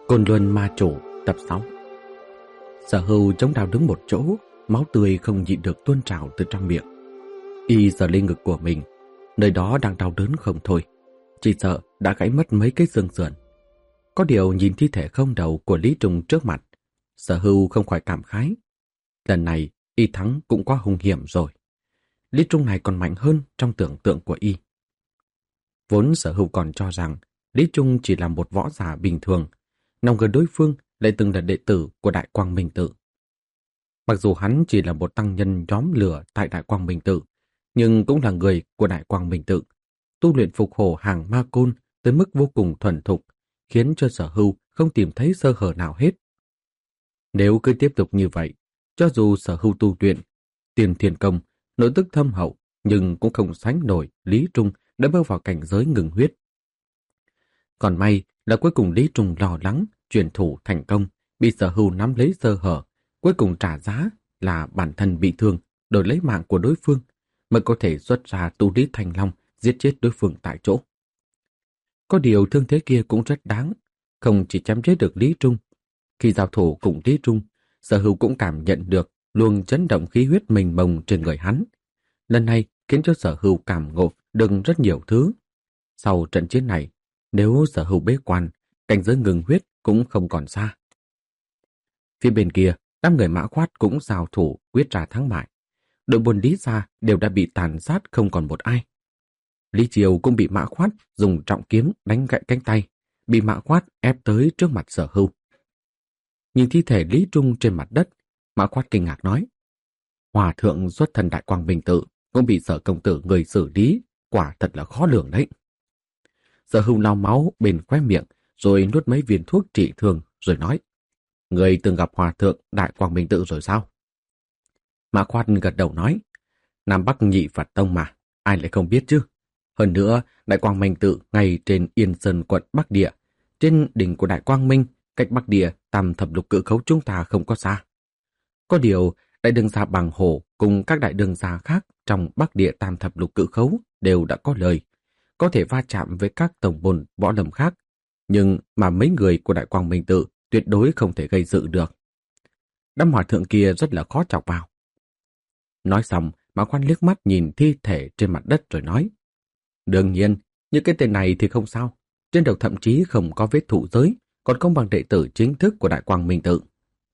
Côn Luân Ma Chủ tập 6. Sở Hưu chống đao đứng một chỗ, máu tươi không nhịn được tuôn trào từ trong miệng. Y sờ lên ngực của mình, nơi đó đang đau đớn không thôi, chỉ sợ đã gãy mất mấy cái xương sườn. Có điều nhìn thi thể không đầu của Lý Trung trước mặt, Sở Hưu không khỏi cảm khái. Lần này Y thắng cũng quá hung hiểm rồi. Lý Trung này còn mạnh hơn trong tưởng tượng của Y. Vốn Sở Hưu còn cho rằng Lý Trung chỉ là một võ giả bình thường, nòng gần đối phương lại từng là đệ tử của Đại Quang Minh Tự. Mặc dù hắn chỉ là một tăng nhân nhóm lửa tại Đại Quang Minh Tự, nhưng cũng là người của Đại Quang Minh Tự, tu luyện phục hổ hàng ma côn tới mức vô cùng thuần thục, khiến cho Sở Hưu không tìm thấy sơ hở nào hết. Nếu cứ tiếp tục như vậy, cho dù Sở Hưu tu luyện tiền thiên công, nội tức thâm hậu, nhưng cũng không sánh nổi Lý Trung đã bước vào cảnh giới ngừng huyết. Còn may là cuối cùng Lý Trung lo lắng, truyền thủ thành công, bị Sở Hưu nắm lấy sơ hở, cuối cùng trả giá là bản thân bị thương, đổi lấy mạng của đối phương, mới có thể xuất ra tu lý thành long, giết chết đối phương tại chỗ. Có điều thương thế kia cũng rất đáng, không chỉ chém chết được Lý Trung. Khi giao thủ cùng Lý Trung, Sở Hưu cũng cảm nhận được luồng chấn động khí huyết mênh mông trên người hắn. Lần này khiến cho Sở Hưu cảm ngộ được rất nhiều thứ. Sau trận chiến này, nếu Sở Hưu bế quan, cảnh giới ngừng huyết cũng không còn xa. Phía bên kia, đám người Mã Khoát cũng giao thủ quyết ra thắng bại. Đội buôn Lý gia đều đã bị tàn sát không còn một ai. Lý Triều cũng bị Mã Khoát dùng trọng kiếm đánh gãy cánh tay, bị Mã Khoát ép tới trước mặt Sở Hưu. Nhìn thi thể Lý Trung trên mặt đất, Mã Khoát kinh ngạc nói: Hòa thượng xuất thân Đại Quang Minh Tự cũng bị Sở công tử người xử lý, quả thật là khó lường đấy. Sở Hưu lau máu bên khóe miệng, rồi nuốt mấy viên thuốc trị thương, rồi nói: Người từng gặp Hòa thượng Đại Quang Minh Tự rồi sao? Mã Khoát gật đầu nói: Nam Bắc nhị Phật tông mà, ai lại không biết chứ? Hơn nữa, Đại Quang Minh Tự ngay trên Yên Sơn quận Bắc Địa, trên đỉnh của Đại Quang Minh, cách Bắc Địa Tam Thập Lục Cự Khấu chúng ta không có xa. Có điều, đại đường gia Bằng Hổ cùng các đại đường gia khác trong Bắc Địa Tam Thập Lục Cự Khấu đều đã có lời, có thể va chạm với các tổng môn võ lâm khác, nhưng mà mấy người của Đại Quang Minh Tự tuyệt đối không thể gây sự được. Đám hòa thượng kia rất là khó chọc vào. Nói xong, Mã Khoát liếc mắt nhìn thi thể trên mặt đất rồi nói: Đương nhiên, những cái tên này thì không sao, trên đầu thậm chí không có vết thụ giới, còn không bằng đệ tử chính thức của Đại Quang Minh Tự.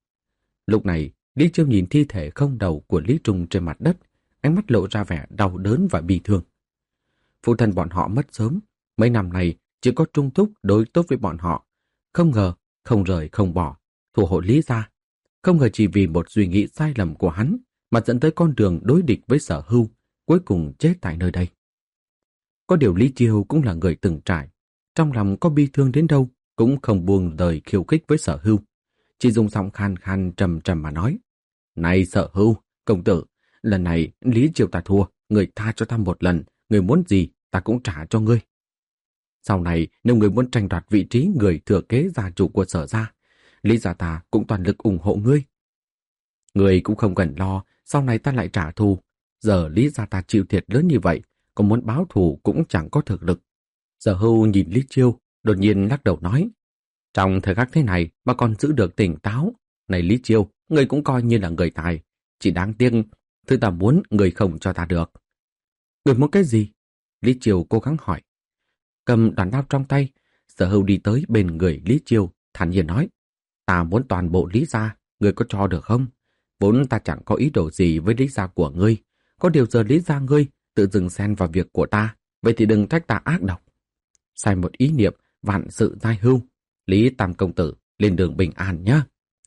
Lúc này, Lý Chiêu nhìn thi thể không đầu của Lý Trung trên mặt đất, ánh mắt lộ ra vẻ đau đớn và bi thương. Phụ thân bọn họ mất sớm, mấy năm này chỉ có Trung Thúc đối tốt với bọn họ, không ngờ không rời không bỏ, thủ hộ Lý gia. Không ngờ chỉ vì một suy nghĩ sai lầm của hắn mà dẫn tới con đường đối địch với Sở Hưu, cuối cùng chết tại nơi đây. Có điều Lý Chiêu cũng là người từng trải, trong lòng có bi thương đến đâu cũng không buông lời khiêu khích với Sở Hưu, chỉ dùng giọng khan khan trầm trầm mà nói: Này Sở Hưu, công tử, lần này Lý Chiêu ta thua, người tha cho ta một lần, người muốn gì ta cũng trả cho ngươi. Sau này nếu người muốn tranh đoạt vị trí người thừa kế gia chủ của Sở gia, Lý gia ta cũng toàn lực ủng hộ ngươi. Ngươi cũng không cần lo, sau này ta lại trả thù. Giờ Lý gia ta chịu thiệt lớn như vậy, còn muốn báo thù cũng chẳng có thực lực. Sở Hưu nhìn Lý Chiêu, đột nhiên lắc đầu nói: Trong thời khắc thế này mà còn giữ được tỉnh táo. Này Lý Chiêu, ngươi cũng coi như là người tài. Chỉ đáng tiếc, thứ ta muốn ngươi không cho ta được. Ngươi muốn cái gì? Lý Chiêu cố gắng hỏi. Cầm đoàn đao trong tay, Sở Hưu đi tới bên người Lý Chiêu, thản nhiên nói: Ta muốn toàn bộ Lý gia, ngươi có cho được không? Vốn ta chẳng có ý đồ gì với Lý gia của ngươi. Có điều giờ Lý gia ngươi tự dừng xen vào việc của ta, vậy thì đừng trách ta ác độc. Sai một ý niệm, vạn sự giai hưu. Lý Tam công tử, lên đường bình an nhé.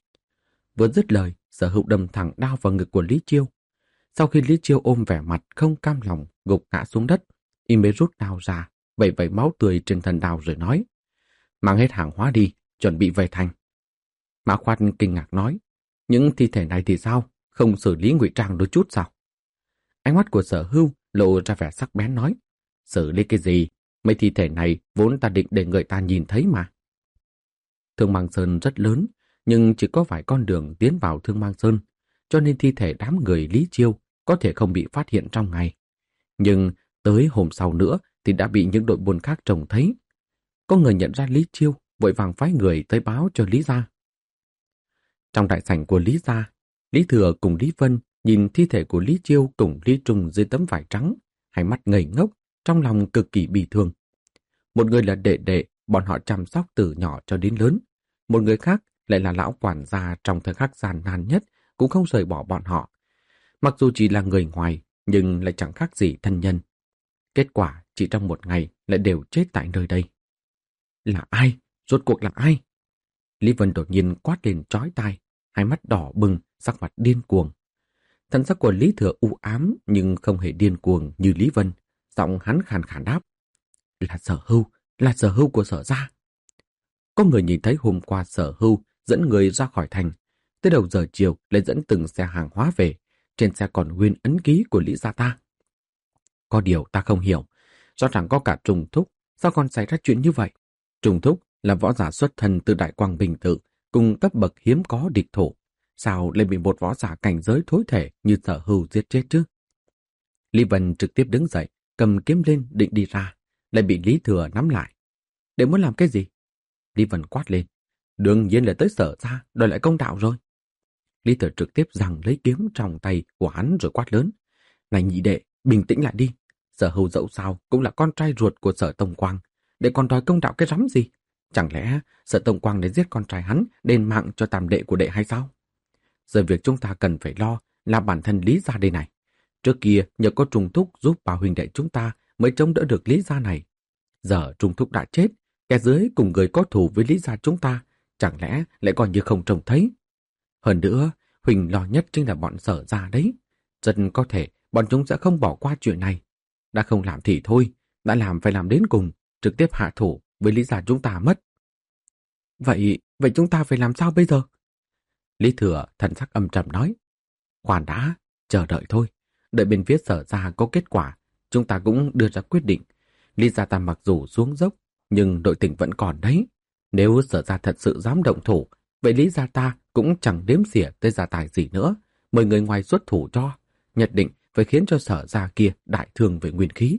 Vừa dứt lời, Sở Hưu đâm thẳng đao vào ngực của Lý Chiêu. Sau khi Lý Chiêu ôm vẻ mặt không cam lòng, gục ngã xuống đất, y mới rút đao ra, vẩy vẩy máu tươi trên thân đao rồi nói: Mang hết hàng hóa đi, chuẩn bị về thành. Mã Khoát kinh ngạc nói: Những thi thể này thì sao? Không xử lý ngụy trang đôi chút sao? Ánh mắt của Sở Hưu lộ ra vẻ sắc bén nói: Xử lý cái gì? Mấy thi thể này vốn ta định để người ta nhìn thấy mà. Thương Mang Sơn rất lớn, nhưng chỉ có vài con đường tiến vào Thương Mang Sơn, cho nên thi thể đám người Lý Chiêu có thể không bị phát hiện trong ngày. Nhưng tới hôm sau nữa thì đã bị những đội buôn khác trông thấy. Có người nhận ra Lý Chiêu vội vàng phái người tới báo cho Lý gia. Trong đại sảnh của Lý gia, Lý Thừa cùng Lý Vân nhìn thi thể của Lý Chiêu cùng Lý Trung dưới tấm vải trắng, hai mắt ngây ngốc, trong lòng cực kỳ bi thương. Một người là đệ đệ, bọn họ chăm sóc từ nhỏ cho đến lớn. Một người khác lại là lão quản gia trong thời khắc gian nan nhất, cũng không rời bỏ bọn họ. Mặc dù chỉ là người ngoài, nhưng lại chẳng khác gì thân nhân. Kết quả chỉ trong một ngày lại đều chết tại nơi đây. Là ai? Rốt cuộc là ai? Lý Vân đột nhiên quát lên chói tai, hai mắt đỏ bừng, sắc mặt điên cuồng. Thần sắc của Lý Thừa u ám nhưng không hề điên cuồng như Lý Vân, giọng hắn khàn khàn đáp. Là Sở Hưu của Sở gia. Có người nhìn thấy hôm qua Sở Hưu dẫn người ra khỏi thành, tới đầu giờ chiều lại dẫn từng xe hàng hóa về, trên xe còn nguyên ấn ký của Lý gia ta. Có điều ta không hiểu, rõ ràng có cả Trùng Thúc, sao còn xảy ra chuyện như vậy? Trùng Thúc là võ giả xuất thân từ Đại Quang Bình Tự, cùng cấp bậc hiếm có địch thủ, sao lại bị một võ giả cảnh giới thối thể như Sở Hưu giết chết chứ? Lý Vân trực tiếp đứng dậy, cầm kiếm lên định đi ra, lại bị Lý Thừa nắm lại. Để muốn làm cái gì? Lý Vân quát lên. Đương nhiên là tới Sở gia đòi lại công đạo rồi. Lý Thừa trực tiếp giằng lấy kiếm trong tay của hắn rồi quát lớn. Này nhị đệ, bình tĩnh lại đi. Sở Hưu dẫu sao cũng là con trai ruột của Sở Tông Quang, để còn đòi công đạo cái rắm gì? Chẳng lẽ Sở Tông Quang để giết con trai hắn, đền mạng cho tam đệ của đệ hay sao? Giờ việc chúng ta cần phải lo là bản thân Lý gia đây này. Trước kia nhờ có Trung Thúc giúp bà huynh đệ chúng ta mới chống đỡ được Lý gia này. Giờ Trung Thúc đã chết, kẻ dưới cùng người có thù với Lý gia chúng ta, chẳng lẽ lại còn như không trông thấy? Hơn nữa, Huỳnh lo nhất chính là bọn Sở gia đấy. Rất có thể bọn chúng sẽ không bỏ qua chuyện này. Đã không làm thì thôi, đã làm phải làm đến cùng, trực tiếp hạ thủ với Lý gia chúng ta mất. Vậy chúng ta phải làm sao bây giờ? Lý Thừa thần sắc âm trầm nói. Khoan đã, chờ đợi thôi. Đợi bên phía Sở gia có kết quả, chúng ta cũng đưa ra quyết định. Lý gia ta mặc dù xuống dốc, nhưng nội tình vẫn còn đấy. Nếu Sở gia thật sự dám động thủ, vậy Lý gia ta cũng chẳng đếm xỉa tới gia tài gì nữa. Mời người ngoài xuất thủ cho, nhất định phải khiến cho Sở gia kia đại thương về nguyên khí.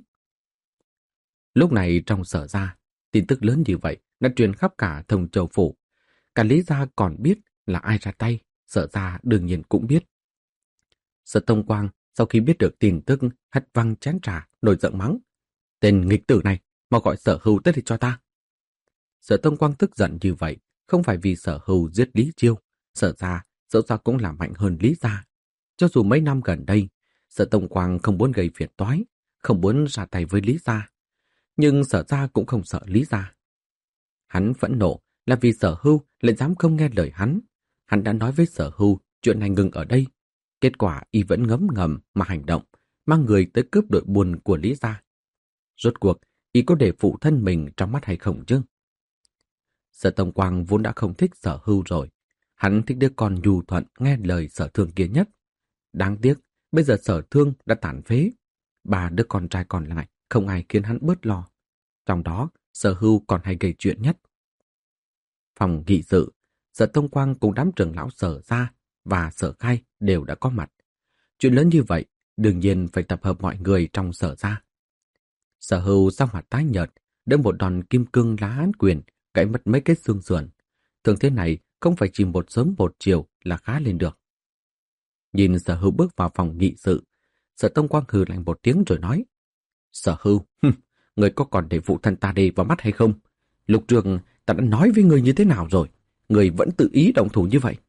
Lúc này trong Sở gia, tin tức lớn như vậy đã truyền khắp cả Thông Châu phủ. Cả Lý gia còn biết là ai ra tay, Sở gia đương nhiên cũng biết. Sở Tông Quang sau khi biết được tin tức hất văng chén trà, nổi giận mắng. Tên nghịch tử này, mau gọi Sở Hưu tới đây cho ta. Sở Tông Quang tức giận như vậy, không phải vì Sở Hưu giết Lý Chiêu. Sở gia dẫu sao cũng là mạnh hơn Lý gia. Cho dù mấy năm gần đây, Sở Tông Quang không muốn gây phiền toái, không muốn ra tay với Lý gia. Nhưng Sở gia cũng không sợ Lý gia. Hắn phẫn nộ là vì Sở Hưu lại dám không nghe lời hắn. Hắn đã nói với Sở Hưu chuyện này ngừng ở đây. Kết quả y vẫn ngấm ngầm mà hành động, mang người tới cướp đội buôn của Lý gia. Rốt cuộc, y có để phụ thân mình trong mắt hay không chứ? Sở Tông Quang vốn đã không thích Sở Hưu rồi. Hắn thích đứa con nhu thuận nghe lời Sở Thương kia nhất. Đáng tiếc, bây giờ Sở Thương đã tàn phế. 3 đứa con trai còn lại không ai khiến hắn bớt lo. Trong đó, Sở Hưu còn hay gây chuyện nhất. Phòng nghị sự, Sở Tông Quang cùng đám trưởng lão Sở gia và Sở Khai đều đã có mặt. Chuyện lớn như vậy, đương nhiên phải tập hợp mọi người trong Sở gia. Sở Hưu sắc mặt tái nhợt, đỡ một đòn kim cương lá án quyền, gãy mất mấy cái xương sườn. Thường thế này không phải chỉ một sớm một chiều là khá lên được. Nhìn Sở Hưu bước vào phòng nghị sự, Sở Tông Quang hừ lạnh một tiếng rồi nói. Sở Hưu, người có còn để phụ thân ta đây vào mắt hay không? Lục Trường, ta đã nói với người như thế nào rồi? Người vẫn tự ý động thủ như vậy.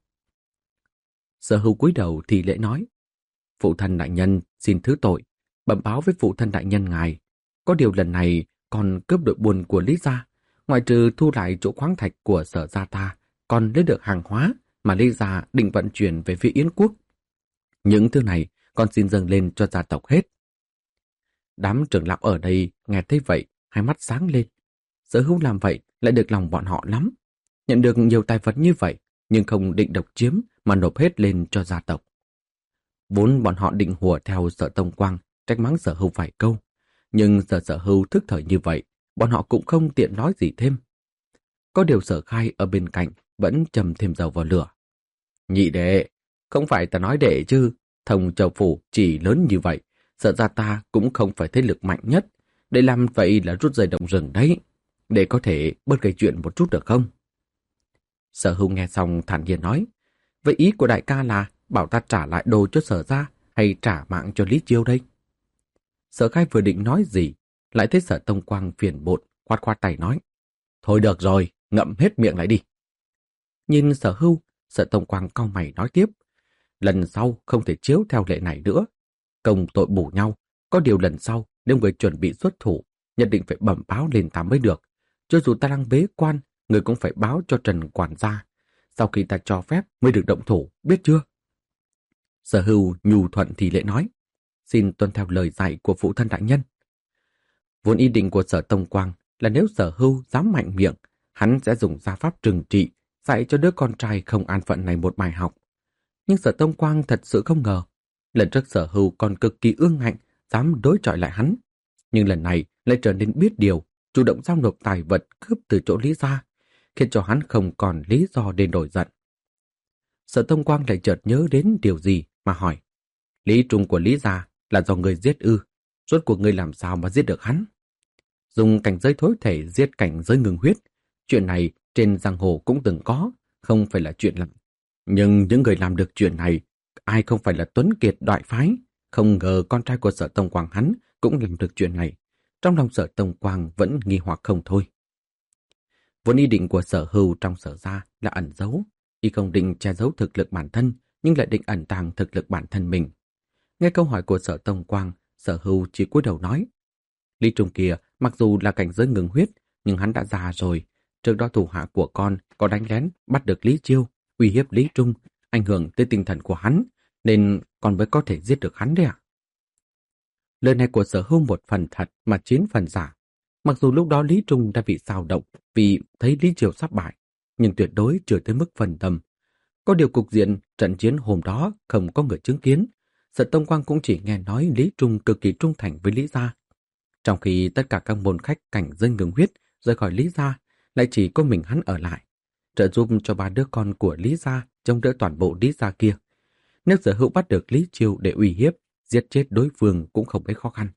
Sở Hưu cúi đầu thì lễ nói. Phụ thân đại nhân xin thứ tội, bẩm báo với phụ thân đại nhân ngài. Có điều lần này còn cướp đội buôn của Lý gia, ngoại trừ thu lại chỗ khoáng thạch của Sở gia ta, còn lấy được hàng hóa mà Lý gia định vận chuyển về phía Yến quốc. Những thứ này con xin dâng lên cho gia tộc hết. Đám trưởng lão ở đây nghe thấy vậy, hai mắt sáng lên. Sở Hưu làm vậy lại được lòng bọn họ lắm. Nhận được nhiều tài vật như vậy, nhưng không định độc chiếm mà nộp hết lên cho gia tộc. Vốn bọn họ định hùa theo Sở Tông Quang, trách mắng Sở Hưu vài câu. Nhưng giờ Sở Hưu thức thời như vậy, bọn họ cũng không tiện nói gì thêm. Có điều Sở Khai ở bên cạnh vẫn châm thêm dầu vào lửa. Nhị đệ, không phải ta nói đệ chứ, Thông Châu phủ chỉ lớn như vậy, Sở gia ta cũng không phải thế lực mạnh nhất, để làm vậy là rút dây động rừng đấy. để có thể bớt gây chuyện một chút được không? Sở Hưu nghe xong thản nhiên nói, vậy ý của đại ca là bảo ta trả lại đồ cho Sở gia hay trả mạng cho Lý Chiêu đây? Sở Khai vừa định nói gì, lại thấy Sở Tông Quang phiền muộn, khoát khoát tay nói, thôi được rồi, ngậm hết miệng lại đi. Nhìn Sở Hưu, Sở Tông Quang cau mày nói tiếp, lần sau không thể chiếu theo lệ này nữa. Công tội bù nhau, có điều lần sau nếu người chuẩn bị xuất thủ, nhất định phải bẩm báo lên ta mới được. Cho dù ta đang bế quan, người cũng phải báo cho Trần quản gia. Sau khi ta cho phép mới được động thủ, biết chưa? Sở Hưu nhu thuận thì lễ nói, xin tuân theo lời dạy của phụ thân đại nhân. Vốn ý định của Sở Tông Quang là nếu Sở Hưu dám mạnh miệng, hắn sẽ dùng gia pháp trừng trị, dạy cho đứa con trai không an phận này một bài học. Nhưng Sở Tông Quang thật sự không ngờ, lần trước Sở Hưu còn cực kỳ ương ngạnh, dám đối chọi lại hắn. Nhưng lần này lại trở nên biết điều, chủ động giao nộp tài vật cướp từ chỗ Lý gia, khiến cho hắn không còn lý do để nổi giận. Sở Tông Quang lại chợt nhớ đến điều gì mà hỏi, Lý Trung của Lý gia là do người giết ư, rốt cuộc người làm sao mà giết được hắn? Dùng cảnh giới thối thể giết cảnh giới ngừng huyết, chuyện này trên giang hồ cũng từng có, không phải là chuyện lắm. Nhưng những người làm được chuyện này, ai không phải là tuấn kiệt đại phái, không ngờ con trai của Sở Tông Quang hắn cũng làm được chuyện này. Trong lòng Sở Tông Quang vẫn nghi hoặc không thôi. Vốn ý định của Sở Hưu trong Sở gia là ẩn giấu, y không định che giấu thực lực bản thân, nhưng lại định ẩn tàng thực lực bản thân mình. Nghe câu hỏi của Sở Tông Quang, Sở Hưu chỉ cúi đầu nói, Lý Trung kia mặc dù là cảnh giới ngừng huyết, nhưng hắn đã già rồi. Trước đó thủ hạ của con có đánh lén bắt được Lý Chiêu, uy hiếp Lý Trung, ảnh hưởng tới tinh thần của hắn, nên con mới có thể giết được hắn đấy ạ. Lời này của Sở Hưu một phần thật mà 9 phần giả. Mặc dù lúc đó Lý Trung đã bị xao động vì thấy Lý Chiêu sắp bại, nhưng tuyệt đối chưa tới mức phần tâm. Có điều cục diện trận chiến hôm đó không có người chứng kiến. Sở Tông Quang cũng chỉ nghe nói Lý Trung cực kỳ trung thành với Lý gia. Trong khi tất cả các môn khách cảnh giới ngừng huyết rời khỏi Lý gia, lại chỉ có mình hắn ở lại, trợ giúp cho 3 đứa con của Lý gia chống đỡ toàn bộ Lý gia kia. Nếu Sở Hữu bắt được Lý Chiêu để uy hiếp, giết chết đối phương cũng không mấy khó khăn.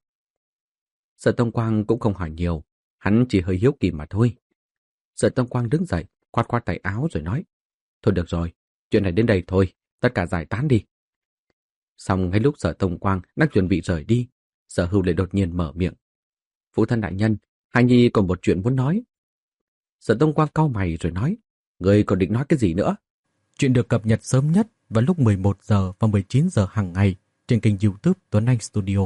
Sở Tông Quang cũng không hỏi nhiều, hắn chỉ hơi hiếu kỳ mà thôi. Sở Tông Quang đứng dậy, khoát khoát tay áo rồi nói, thôi được rồi, chuyện này đến đây thôi, tất cả giải tán đi. Xong ngay lúc Sở Tông Quang đang chuẩn bị rời đi, Sở Hữu lại đột nhiên mở miệng. Phụ thân đại nhân, Hải Nhi còn một chuyện muốn nói. Sở Tông Quang cau mày rồi nói, người còn định nói cái gì nữa? Chuyện được cập nhật sớm nhất vào lúc 11 giờ và 19 giờ hàng ngày trên kênh YouTube Tuấn Anh Studio.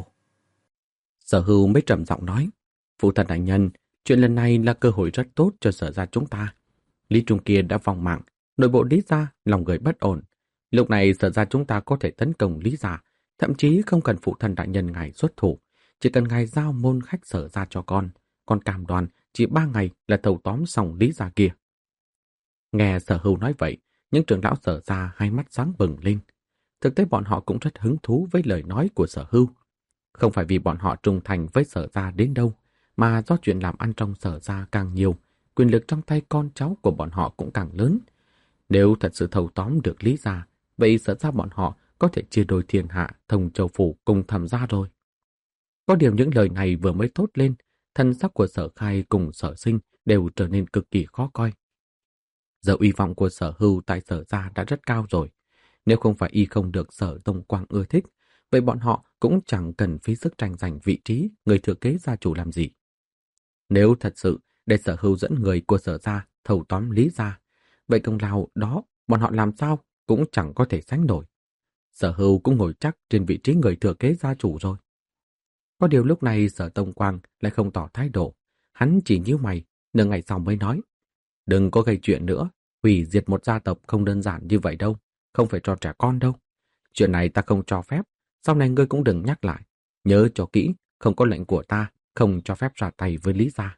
Sở Hưu mới trầm giọng nói, phụ thân đại nhân, chuyện lần này là cơ hội rất tốt cho Sở gia chúng ta. Lý Trung kia đã vong mạng, nội bộ Lý gia lòng người bất ổn. Lúc này Sở gia chúng ta có thể tấn công Lý gia, thậm chí không cần phụ thân đại nhân ngài xuất thủ, chỉ cần ngài giao môn khách Sở gia cho con cam đoan chỉ 3 ngày là thâu tóm xong Lý gia kia. Nghe Sở Hưu nói vậy, những trưởng lão Sở gia hai mắt sáng bừng lên. Thực tế bọn họ cũng rất hứng thú với lời nói của Sở Hưu. Không phải vì bọn họ trung thành với Sở gia đến đâu, mà do chuyện làm ăn trong Sở gia càng nhiều, quyền lực trong tay con cháu của bọn họ cũng càng lớn. Nếu thật sự thâu tóm được Lý gia, vậy Sở gia bọn họ có thể chia đôi thiên hạ, Thông Châu phủ cùng Thẩm gia rồi. Có điều những lời này vừa mới thốt lên, thân sắc của Sở Khai cùng Sở Sinh đều trở nên cực kỳ khó coi. Giờ uy vọng của Sở Hưu tại Sở gia đã rất cao rồi. Nếu không phải y không được Sở Tông Quang ưa thích, vậy bọn họ cũng chẳng cần phí sức tranh giành vị trí người thừa kế gia chủ làm gì. Nếu thật sự để Sở Hưu dẫn người của Sở gia thâu tóm Lý gia, vậy công lao đó bọn họ làm sao cũng chẳng có thể sánh nổi. Sở Hưu cũng ngồi chắc trên vị trí người thừa kế gia chủ rồi. Có điều lúc này Sở Tông Quang lại không tỏ thái độ, hắn chỉ nhíu mày, nửa ngày sau mới nói, đừng có gây chuyện nữa, hủy diệt một gia tộc không đơn giản như vậy đâu, không phải cho trẻ con đâu. Chuyện này ta không cho phép, sau này ngươi cũng đừng nhắc lại. Nhớ cho kỹ, không có lệnh của ta, không cho phép ra tay với Lý gia.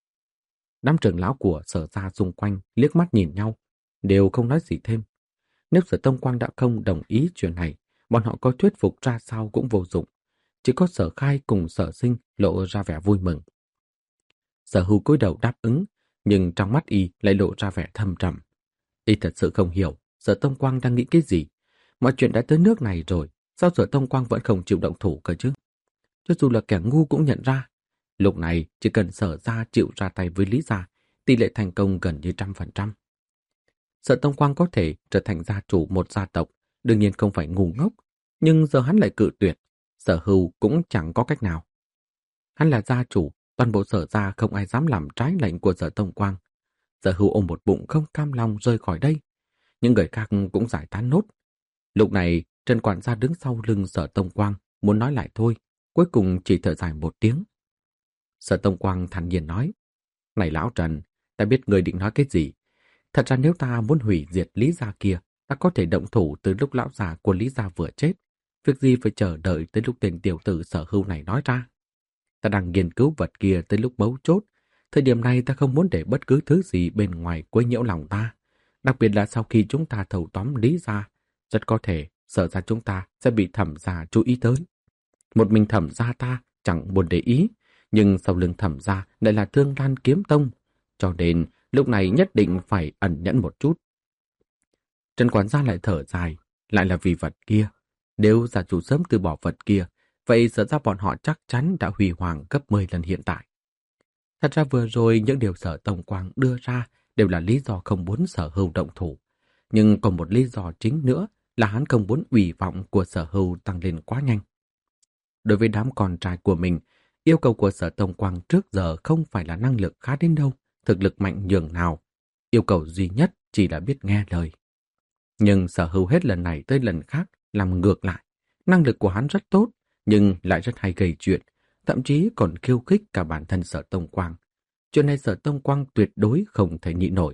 Đám trưởng lão của Sở gia xung quanh liếc mắt nhìn nhau, đều không nói gì thêm. Nếu Sở Tông Quang đã không đồng ý chuyện này, bọn họ có thuyết phục ra sao cũng vô dụng. Chỉ có Sở Khai cùng Sở Sinh lộ ra vẻ vui mừng. Sở Hưu cúi đầu đáp ứng, nhưng trong mắt y lại lộ ra vẻ thâm trầm. Y thật sự không hiểu Sở Tông Quang đang nghĩ cái gì. Mọi chuyện đã tới nước này rồi, sao Sở Tông Quang vẫn không chịu động thủ cơ chứ? Cho dù là kẻ ngu cũng nhận ra, Lúc này chỉ cần Sở gia chịu ra tay với Lý gia, tỷ lệ thành công gần như 100%. Sở Tông Quang có thể trở thành gia chủ một gia tộc, đương nhiên không phải ngu ngốc, nhưng giờ hắn lại cự tuyệt, Sở Hưu cũng chẳng có cách nào. Hắn là gia chủ, toàn bộ Sở gia không ai dám làm trái lệnh của Sở Tông Quang. Sở Hưu ôm một bụng không cam lòng rời khỏi đây. Những người khác cũng giải tán nốt. Lúc này, Trần quản gia đứng sau lưng Sở Tông Quang, muốn nói lại thôi, cuối cùng chỉ thở dài một tiếng. Sở Tông Quang thản nhiên nói, này lão Trần, ta biết người định nói cái gì. Thật ra nếu ta muốn hủy diệt Lý gia kia, ta có thể động thủ từ lúc lão già của Lý gia vừa chết. Việc gì phải chờ đợi tới lúc tên tiểu tử Sở Hưu này nói ra. Ta đang nghiên cứu vật kia tới lúc mấu chốt. Thời điểm này ta không muốn để bất cứ thứ gì bên ngoài quấy nhiễu lòng ta. Đặc biệt là sau khi chúng ta thâu tóm Lý gia, rất có thể Sở gia chúng ta sẽ bị Thẩm gia chú ý tới. Một mình Thẩm gia ta chẳng buồn để ý, nhưng sau lưng Thẩm gia lại là Thương Lan Kiếm Tông, cho nên lúc này nhất định phải ẩn nhẫn một chút. Trần quản gia lại thở dài, lại là vì vật kia. Nếu gia chủ sớm từ bỏ vật kia, vậy Sở ra bọn họ chắc chắn đã huy hoàng gấp 10 lần hiện tại. Thật ra vừa rồi những điều Sở Tông Quang đưa ra đều là lý do không muốn Sở Hưu động thủ. Nhưng còn một lý do chính nữa là hắn không muốn ủy vọng của Sở Hưu tăng lên quá nhanh. Đối với đám con trai của mình, yêu cầu của Sở Tông Quang trước giờ không phải là năng lực khá đến đâu, thực lực mạnh nhường nào. Yêu cầu duy nhất chỉ là biết nghe lời. Nhưng Sở Hưu hết lần này tới lần khác làm ngược lại. Năng lực của hắn rất tốt, nhưng lại rất hay gây chuyện, thậm chí còn khiêu khích cả bản thân Sở Tông Quang. Chuyện này Sở Tông Quang tuyệt đối không thể nhịn nổi.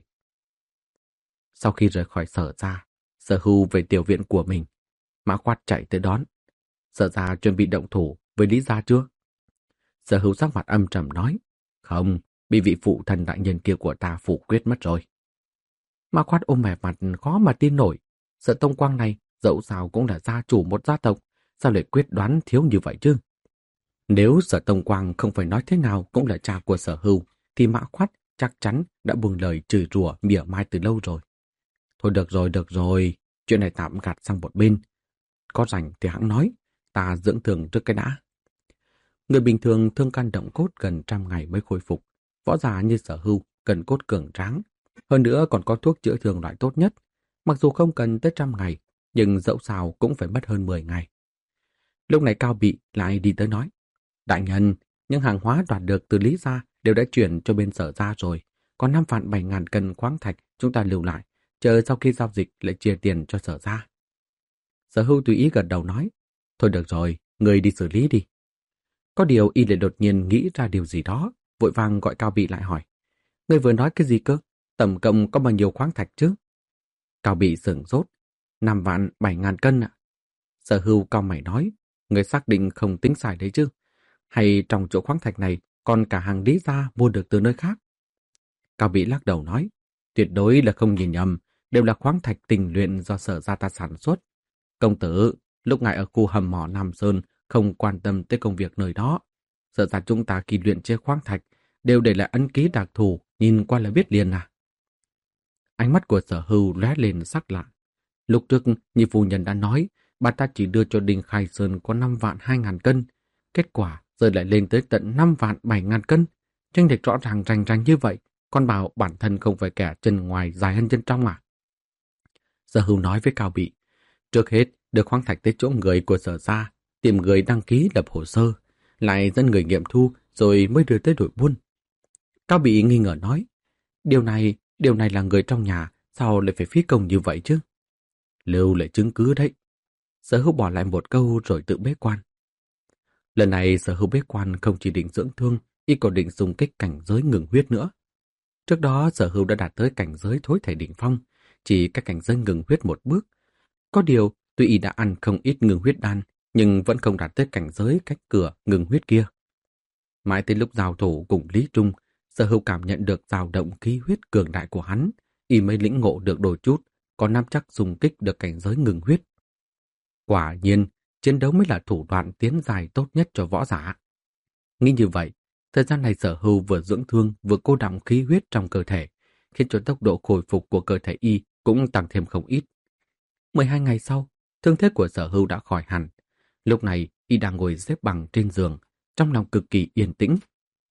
Sau khi rời khỏi Sở ra, Sở Hưu về tiểu viện của mình. Mã Khoát chạy tới đón. Sở ra chuẩn bị động thủ với Lý gia chưa? Sở Hưu sắc mặt âm trầm nói, không, bị vị phụ thần đại nhân kia của ta phủ quyết mất rồi. Mã Khoát ôm vẻ mặt khó mà tin nổi. Sở Tông Quang này dẫu sao cũng là gia chủ một gia tộc, sao lại quyết đoán thiếu như vậy chứ? Nếu Sở Tông Quang không phải nói thế nào cũng là cha của Sở Hưu, thì Mã Khoát chắc chắn đã buông lời chửi rủa mỉa mai từ lâu rồi. Thôi được rồi, chuyện này tạm gạt sang một bên. Có rảnh thì hẵng nói, ta dưỡng thương trước cái đã. Người bình thường thương căn động cốt gần 100 ngày mới khôi phục. Võ giả như Sở Hưu cần cốt cường tráng. Hơn nữa còn có thuốc chữa thương loại tốt nhất. Mặc dù không cần tới 100 ngày, nhưng dẫu sao cũng phải mất hơn 10 ngày. Lúc này Cao Bị lại đi tới nói, đại nhân, những hàng hóa đoạt được từ Lý gia đều đã chuyển cho bên Sở gia rồi. Còn 5.700.000 cân khoáng thạch chúng ta lưu lại, chờ sau khi giao dịch lại chia tiền cho Sở gia. Sở Hưu tùy ý gật đầu nói, thôi được rồi, người đi xử lý đi. Có điều y lại đột nhiên nghĩ ra điều gì đó, vội vàng gọi Cao Bị lại hỏi, người vừa nói cái gì cơ? Tổng cộng có bao nhiêu khoáng thạch chứ? Cao Bị sửng sốt, 5.700.000 cân ạ. Sở Hưu cau mày nói, người xác định không tính sai đấy chứ? Hay trong chỗ khoáng thạch này còn cả hàng Lý gia mua được từ nơi khác? Cao Bị lắc đầu nói, tuyệt đối là không nhìn nhầm, đều là khoáng thạch tinh luyện do Sở gia ta sản xuất. Công tử, lúc ngài ở khu hầm mỏ Nam Sơn không quan tâm tới công việc nơi đó. Sở gia chúng ta khi luyện chế khoáng thạch đều để lại ấn ký đặc thù, nhìn qua là biết liền à. Ánh mắt của Sở Hưu lóe lên sắc lạ. Lúc trước, như phu nhân đã nói, bà ta chỉ đưa cho Đinh Khai Sơn có 5.200.000 cân. Kết quả giờ lại lên tới tận 5.700.000 cân. Chênh lệch rõ ràng rành rành như vậy, còn bảo bản thân không phải kẻ chân ngoài dài hơn chân trong à? Sở Hưu nói với Cao Bị, trước hết đưa khoáng thạch tới chỗ người của Sở gia, tìm người đăng ký lập hồ sơ, lại dẫn người nghiệm thu rồi mới đưa tới đội buôn. Cao Bị nghi ngờ nói, điều này là người trong nhà, sao lại phải phí công như vậy chứ? Lưu lại chứng cứ đấy. Sở Hưu bỏ lại một câu rồi tự bế quan. Lần này Sở Hưu bế quan không chỉ định dưỡng thương, y còn định xung kích cảnh giới ngừng huyết nữa. Trước đó Sở Hưu đã đạt tới cảnh giới thối thể đỉnh phong, chỉ cách cảnh giới ngừng huyết một bước. Có điều, tuy y đã ăn không ít ngừng huyết đan, nhưng vẫn không đạt tới cảnh giới cách cửa ngừng huyết kia. Mãi tới lúc giao thủ cùng Lý Trung, Sở Hưu cảm nhận được dao động khí huyết cường đại của hắn, y mới lĩnh ngộ được đôi chút, có nắm chắc xung kích được cảnh giới ngừng huyết. Quả nhiên, chiến đấu mới là thủ đoạn tiến dài tốt nhất cho võ giả. Nghĩ như vậy, thời gian này Sở Hưu vừa dưỡng thương vừa cô đọng khí huyết trong cơ thể, khiến cho tốc độ khôi phục của cơ thể y cũng tăng thêm không ít. 12 ngày sau, thương thế của Sở Hưu đã khỏi hẳn. Lúc này, y đang ngồi xếp bằng trên giường, trong lòng cực kỳ yên tĩnh.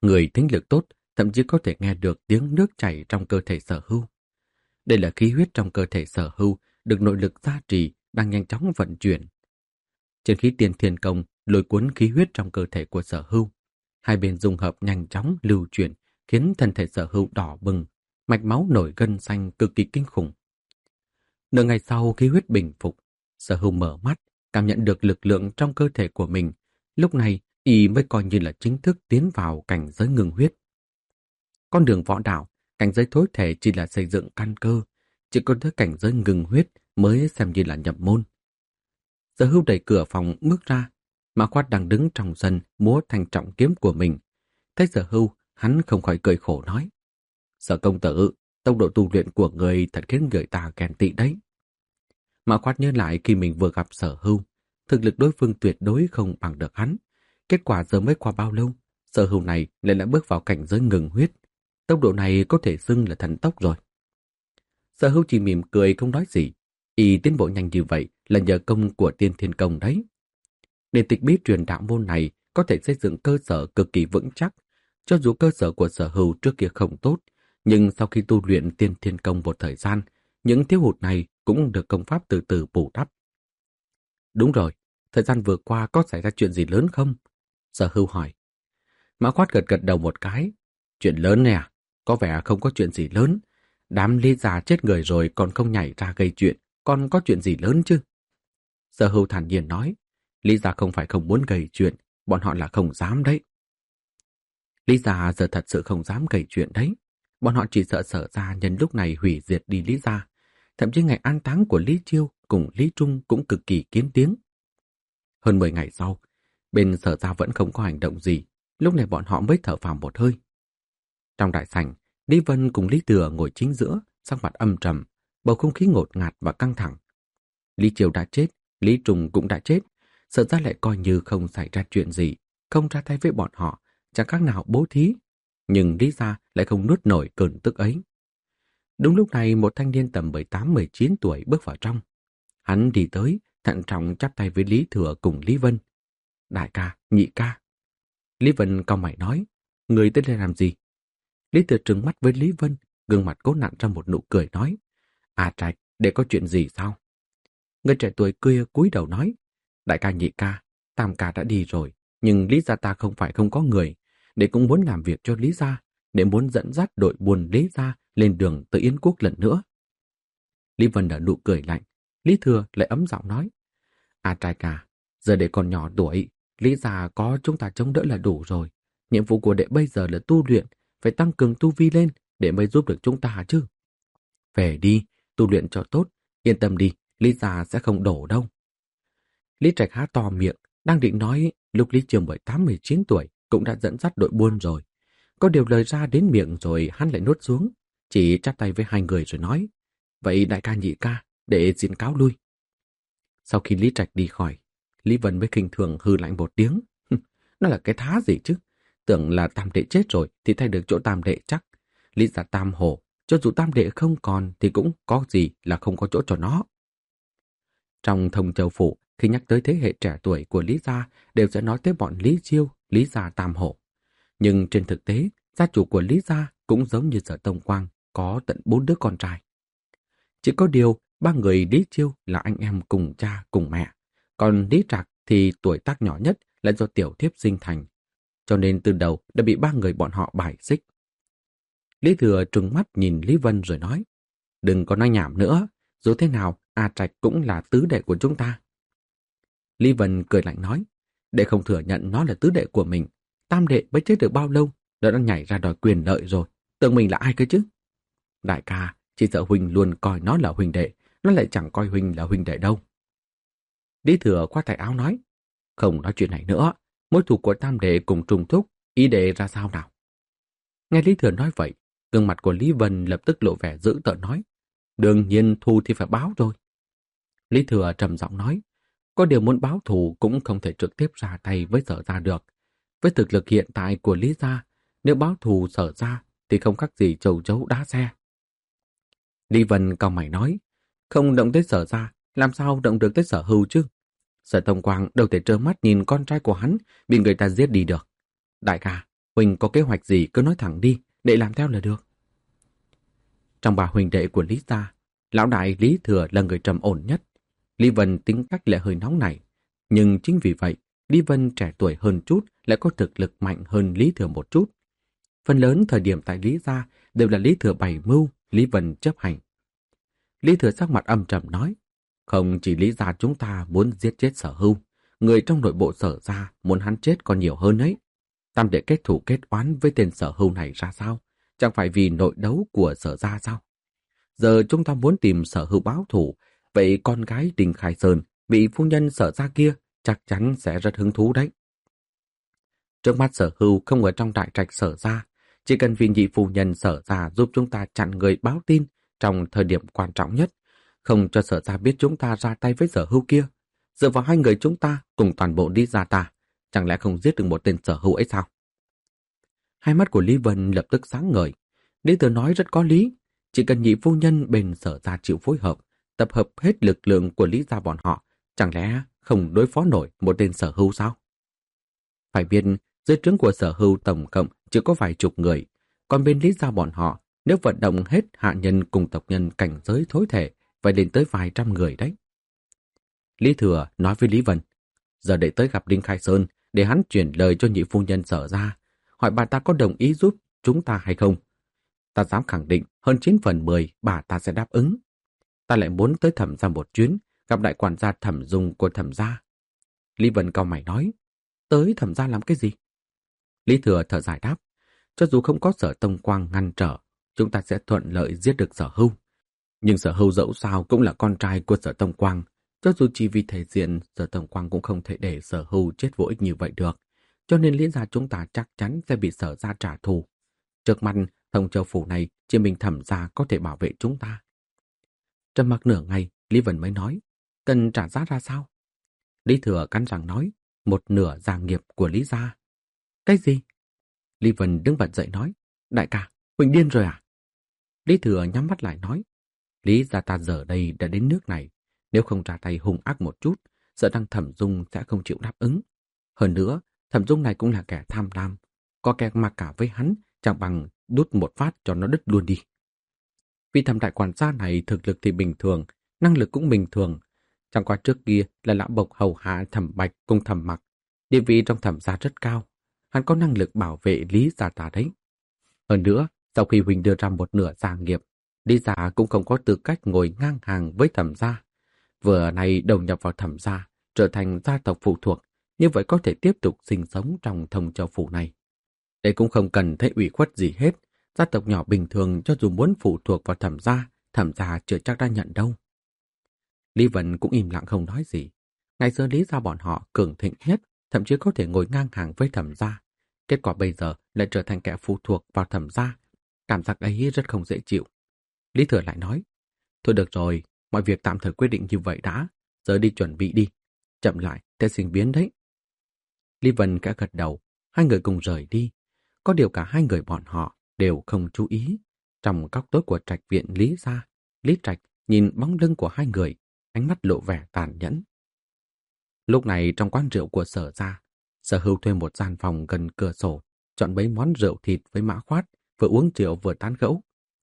Người thính lực tốt thậm chí có thể nghe được tiếng nước chảy trong cơ thể Sở Hưu. Đây là khí huyết trong cơ thể Sở Hưu được nội lực gia trì đang nhanh chóng vận chuyển. Chân khí tiên thiên công lôi cuốn khí huyết trong cơ thể của Sở Hưu. Hai bên dung hợp nhanh chóng lưu chuyển khiến thân thể Sở Hưu đỏ bừng, mạch máu nổi gân xanh cực kỳ kinh khủng. Nửa ngày sau khí huyết bình phục, Sở Hưu mở mắt, cảm nhận được lực lượng trong cơ thể của mình. Lúc này, y mới coi như là chính thức tiến vào cảnh giới ngưng huyết. Con đường võ đạo, cảnh giới thối thể chỉ là xây dựng căn cơ, chỉ có tới cảnh giới ngưng huyết mới xem như là nhập môn. Sở Hưu đẩy cửa phòng bước ra, Mã Khoát đang đứng trong sân múa thanh trọng kiếm của mình. Thấy Sở Hưu, hắn không khỏi cười khổ nói: Sở công tử, tốc độ tu luyện của người thật khiến người ta ghen tị đấy. Mã Khoát nhớ lại khi mình vừa gặp Sở Hưu, thực lực đối phương tuyệt đối không bằng được hắn. Kết quả giờ mới qua bao lâu, Sở Hưu này lại đã bước vào cảnh giới ngừng huyết. Tốc độ này có thể xưng là thần tốc rồi. Sở Hưu chỉ mỉm cười không nói gì. Y tiến bộ nhanh như vậy là nhờ công của tiên thiên công đấy. Để tịch bí truyền đạo môn này có thể xây dựng cơ sở cực kỳ vững chắc. Cho dù cơ sở của Sở Hưu trước kia không tốt, nhưng sau khi tu luyện tiên thiên công một thời gian, những thiếu hụt này cũng được công pháp từ từ bù đắp. Đúng rồi, thời gian vừa qua có xảy ra chuyện gì lớn không? Sở Hưu hỏi. Mã Khoát gật gật đầu một cái. Chuyện lớn nè, có vẻ không có chuyện gì lớn. Đám Lý già chết người rồi còn không nhảy ra gây chuyện, còn có chuyện gì lớn chứ? Sở Hưu thản nhiên nói. Lý già không phải không muốn gây chuyện, bọn họ là không dám đấy. Lý gia giờ thật sự không dám gây chuyện đấy. Bọn họ chỉ sợ Sở gia nhân lúc này hủy diệt đi Lý gia. Thậm chí ngày an táng của Lý Chiêu cùng Lý Trung cũng cực kỳ kiến tiếng. Hơn 10 ngày sau, bên Sở gia vẫn không có hành động gì. Lúc này bọn họ mới thở phào một hơi. Trong đại sảnh, Lý Vân cùng Lý Thừa ngồi chính giữa, sắc mặt âm trầm, bầu không khí ngột ngạt và căng thẳng. Lý Chiêu đã chết, Lý Trung cũng đã chết. Sở gia lại coi như không xảy ra chuyện gì, không ra tay với bọn họ, chẳng khác nào bố thí. Nhưng Lý gia lại không nuốt nổi cơn tức ấy. Đúng lúc này một thanh niên tầm 18-19 tuổi bước vào trong. Hắn đi tới, thận trọng chắp tay với Lý Thừa cùng Lý Vân. Đại ca, nhị ca. Lý Vân cau mày nói, người tới đây làm gì? Lý Thừa trừng mắt với Lý Vân, gương mặt cố nặn ra một nụ cười nói, à Trạch, để có chuyện gì sao? Người trẻ tuổi kia cúi đầu nói, đại ca nhị ca, tam ca đã đi rồi, nhưng Lý gia ta không phải không có người, để cũng muốn làm việc cho Lý gia, để muốn dẫn dắt đội buôn Lý gia lên đường tới Yến Quốc lần nữa. Lý Vân nở nụ cười lạnh, Lý Thừa lại ấm giọng nói, à trai cả, giờ để còn nhỏ tuổi, Lý gia có chúng ta chống đỡ là đủ rồi. Nhiệm vụ của đệ bây giờ là tu luyện, phải tăng cường tu vi lên để mới giúp được chúng ta chứ. Về đi, tu luyện cho tốt, yên tâm đi, Lý gia sẽ không đổ đâu. Lý Trạch há to miệng, đang định nói lúc Lý Trường 18-19 tuổi cũng đã dẫn dắt đội buôn rồi. Có điều lời ra đến miệng rồi hắn lại nuốt xuống, chỉ chắp tay với hai người rồi nói, vậy đại ca nhị ca, để xin cáo lui. Sau khi Lý Trạch đi khỏi, Lý Vân mới khinh thường hư lạnh một tiếng. Nó là cái thá gì chứ? Tưởng là tam đệ chết rồi thì thay được chỗ tam đệ chắc. Lý gia tam hổ, cho dù tam đệ không còn thì cũng có gì là không có chỗ cho nó. Trong Thông Châu Phủ, khi nhắc tới thế hệ trẻ tuổi của Lý gia đều sẽ nói tới bọn Lý Chiêu, Lý gia tam hổ. Nhưng trên thực tế, gia chủ của Lý gia cũng giống như Sở Tông Quang, có tận 4 đứa con trai. Chỉ có điều, ba người Lý Chiêu là anh em cùng cha cùng mẹ, còn Lý Trạc thì tuổi tác nhỏ nhất là do tiểu thiếp sinh thành, cho nên từ đầu đã bị ba người bọn họ bài xích. Lý Thừa trừng mắt nhìn Lý Vân rồi nói, đừng có nói nhảm nữa, dù thế nào A Trạch cũng là tứ đệ của chúng ta. Lý Vân cười lạnh nói, đệ không thừa nhận nó là tứ đệ của mình, tam đệ mới chết được bao lâu, đã nhảy ra đòi quyền lợi rồi, tưởng mình là ai cơ chứ? Đại ca, chỉ sợ huynh luôn coi nó là huynh đệ, nó lại chẳng coi huynh là huynh đệ đâu. Lý Thừa khoát tay áo nói, không nói chuyện này nữa, mối thù của tam đệ cùng trùng thúc, ý đệ ra sao nào? Nghe Lý Thừa nói vậy, gương mặt của Lý Vân lập tức lộ vẻ dữ tợn nói, đương nhiên thù thì phải báo rồi. Lý Thừa trầm giọng nói, có điều muốn báo thù cũng không thể trực tiếp ra tay với Sở gia được. Với thực lực hiện tại của Lý gia, nếu báo thù Sở gia thì không khác gì trâu chấu đá xe. Lý Vân cau mày nói, không động tới Sở gia, làm sao động được tới Sở Hưu chứ? Sở Thông Quang đâu thể trơ mắt nhìn con trai của hắn bị người ta giết đi được. Đại ca, Huynh có kế hoạch gì cứ nói thẳng đi, để làm theo là được. Trong ba huynh đệ của Lý gia, lão đại Lý Thừa là người trầm ổn nhất. Lý Vân tính cách lại hơi nóng nảy, nhưng chính vì vậy, Lý Vân trẻ tuổi hơn chút lại có thực lực mạnh hơn Lý Thừa một chút. Phần lớn thời điểm tại Lý gia đều là Lý Thừa bày mưu, Lý Vân chấp hành. Lý Thừa sắc mặt âm trầm nói, không chỉ Lý gia chúng ta muốn giết chết Sở Hưu, người trong nội bộ Sở gia muốn hắn chết còn nhiều hơn ấy. Tam đệ kết thủ kết oán với tên Sở Hưu này ra sao? Chẳng phải vì nội đấu của Sở gia sao? Giờ chúng ta muốn tìm Sở Hưu báo thù, vậy con gái Đinh Khai Sơn bị phu nhân Sở gia kia chắc chắn sẽ rất hứng thú đấy. Trước mắt Sở Hưu không ở trong đại trạch Sở gia, chỉ cần vị nhị phu nhân Sở gia giúp chúng ta chặn người báo tin trong thời điểm quan trọng nhất, không cho Sở gia biết chúng ta ra tay với Sở Hưu kia. Dựa vào hai người chúng ta cùng toàn bộ Lý gia ta, chẳng lẽ không giết được một tên Sở Hưu ấy sao? Hai mắt của Lý Vân lập tức sáng ngời. Lý Thừa nói rất có lý, chỉ cần nhị phu nhân bên Sở gia chịu phối hợp, tập hợp hết lực lượng của Lý gia bọn họ, chẳng lẽ không đối phó nổi một tên Sở Hưu sao? Phải biết, dưới trướng của Sở Hưu tổng cộng chỉ có vài chục người, còn bên Lý gia bọn họ, nếu vận động hết hạ nhân cùng tộc nhân cảnh giới thối thể, phải lên tới vài trăm người đấy. Lý Thừa nói với Lý Vân, giờ để tới gặp Đinh Khai Sơn để hắn chuyển lời cho nhị phu nhân Sở gia, hỏi bà ta có đồng ý giúp chúng ta hay không. Ta dám khẳng định hơn 9 phần 10 bà ta sẽ đáp ứng. Ta lại muốn tới Thẩm gia một chuyến, gặp đại quản gia Thẩm Dung của Thẩm gia. Lý Vân cau mày nói, tới Thẩm gia làm cái gì? Lý Thừa thở dài đáp, cho dù không có Sở Tông Quang ngăn trở, chúng ta sẽ thuận lợi giết được Sở Hưu. Nhưng Sở Hưu dẫu sao cũng là con trai của Sở Tông Quang, cho dù chỉ vì thể diện, Sở Tông Quang cũng không thể để Sở Hưu chết vô ích như vậy được. Cho nên Lý gia chúng ta chắc chắn sẽ bị Sở gia trả thù. Trước mặt Thông Châu phủ này, chỉ mình Thẩm gia có thể bảo vệ chúng ta. Trầm mặc nửa ngày, Lý Vân mới nói, cần trả giá ra sao? Lý Thừa cắn răng nói, một nửa gia nghiệp của Lý gia. Cái gì? Lý Vân đứng bật dậy nói, đại ca, Huỳnh điên rồi à? Lý Thừa nhắm mắt lại nói, Lý gia ta giờ đây đã đến nước này, nếu không ra tay hung ác một chút, sợ rằng Thẩm Dung sẽ không chịu đáp ứng. Hơn nữa, Thẩm Dung này cũng là kẻ tham lam, có kẻ mặc cả với hắn, chẳng bằng đút một phát cho nó đứt luôn đi. Vì Thẩm đại quản gia này thực lực thì bình thường, năng lực cũng bình thường. Chẳng qua trước kia là lão bộc hầu hạ Thẩm Bạch cùng Thẩm Mặc, địa vị trong Thẩm gia rất cao. Hắn có năng lực bảo vệ Lý gia ta đấy. Hơn nữa, sau khi Huỳnh đưa ra một nửa gia nghiệp, Lý gia cũng không có tư cách ngồi ngang hàng với Thẩm gia. Vừa này đầu nhập vào Thẩm gia, trở thành gia tộc phụ thuộc, như vậy có thể tiếp tục sinh sống trong Thông Châu phủ này. Đây cũng không cần thấy ủy khuất gì hết. Gia tộc nhỏ bình thường cho dù muốn phụ thuộc vào Thẩm gia chưa chắc đã nhận đâu. Lý Vân cũng im lặng không nói gì. Ngày xưa Lý gia bọn họ cường thịnh nhất, thậm chí có thể ngồi ngang hàng với Thẩm gia. Kết quả bây giờ lại trở thành kẻ phụ thuộc vào Thẩm gia. Cảm giác ấy rất không dễ chịu. Lý Thừa lại nói, thôi được rồi, mọi việc tạm thời quyết định như vậy đã, giờ đi chuẩn bị đi. Chậm lại, sẽ sinh biến đấy. Lý Vân khẽ gật đầu, hai người cùng rời đi. Có điều cả hai người bọn họ đều không chú ý. Trong góc tối của trạch viện Lý gia, Lý Trạch nhìn bóng lưng của hai người, ánh mắt lộ vẻ tàn nhẫn. Lúc này trong quán rượu của Sở gia, Sở Hưu thuê một gian phòng gần cửa sổ, chọn mấy món rượu thịt với mã khoát, vừa uống rượu vừa tán gẫu.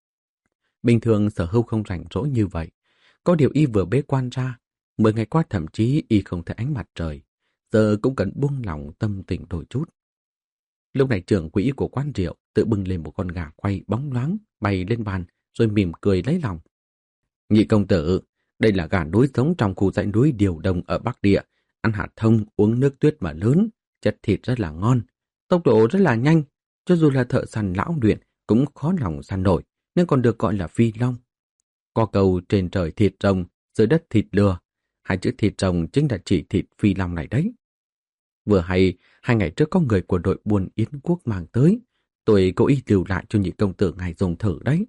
Bình thường Sở Hưu không rảnh rỗi như vậy, có điều y vừa bế quan ra, 10 ngày qua thậm chí y không thấy ánh mặt trời, giờ cũng cần buông lỏng tâm tình đôi chút. Lúc này trưởng quỹ của quán rượu tự bưng lên một con gà quay bóng loáng bay lên bàn rồi mỉm cười lấy lòng. Nhị công tử, đây là gà núi sống trong khu dãy núi Điều Đông ở Bắc Địa, ăn hạt thông, uống nước tuyết mà lớn, chất thịt rất là ngon, tốc độ rất là nhanh, cho dù là thợ săn lão luyện cũng khó lòng săn nổi, nên còn được gọi là phi long. Có câu trên trời thịt rồng, dưới đất thịt lừa, hai chữ thịt rồng chính là chỉ thịt phi long này đấy. Vừa hay, 2 ngày trước có người của đội buôn Yến Quốc mang tới, tôi cố ý lưu lại cho nhị công tử ngài dùng thử đấy.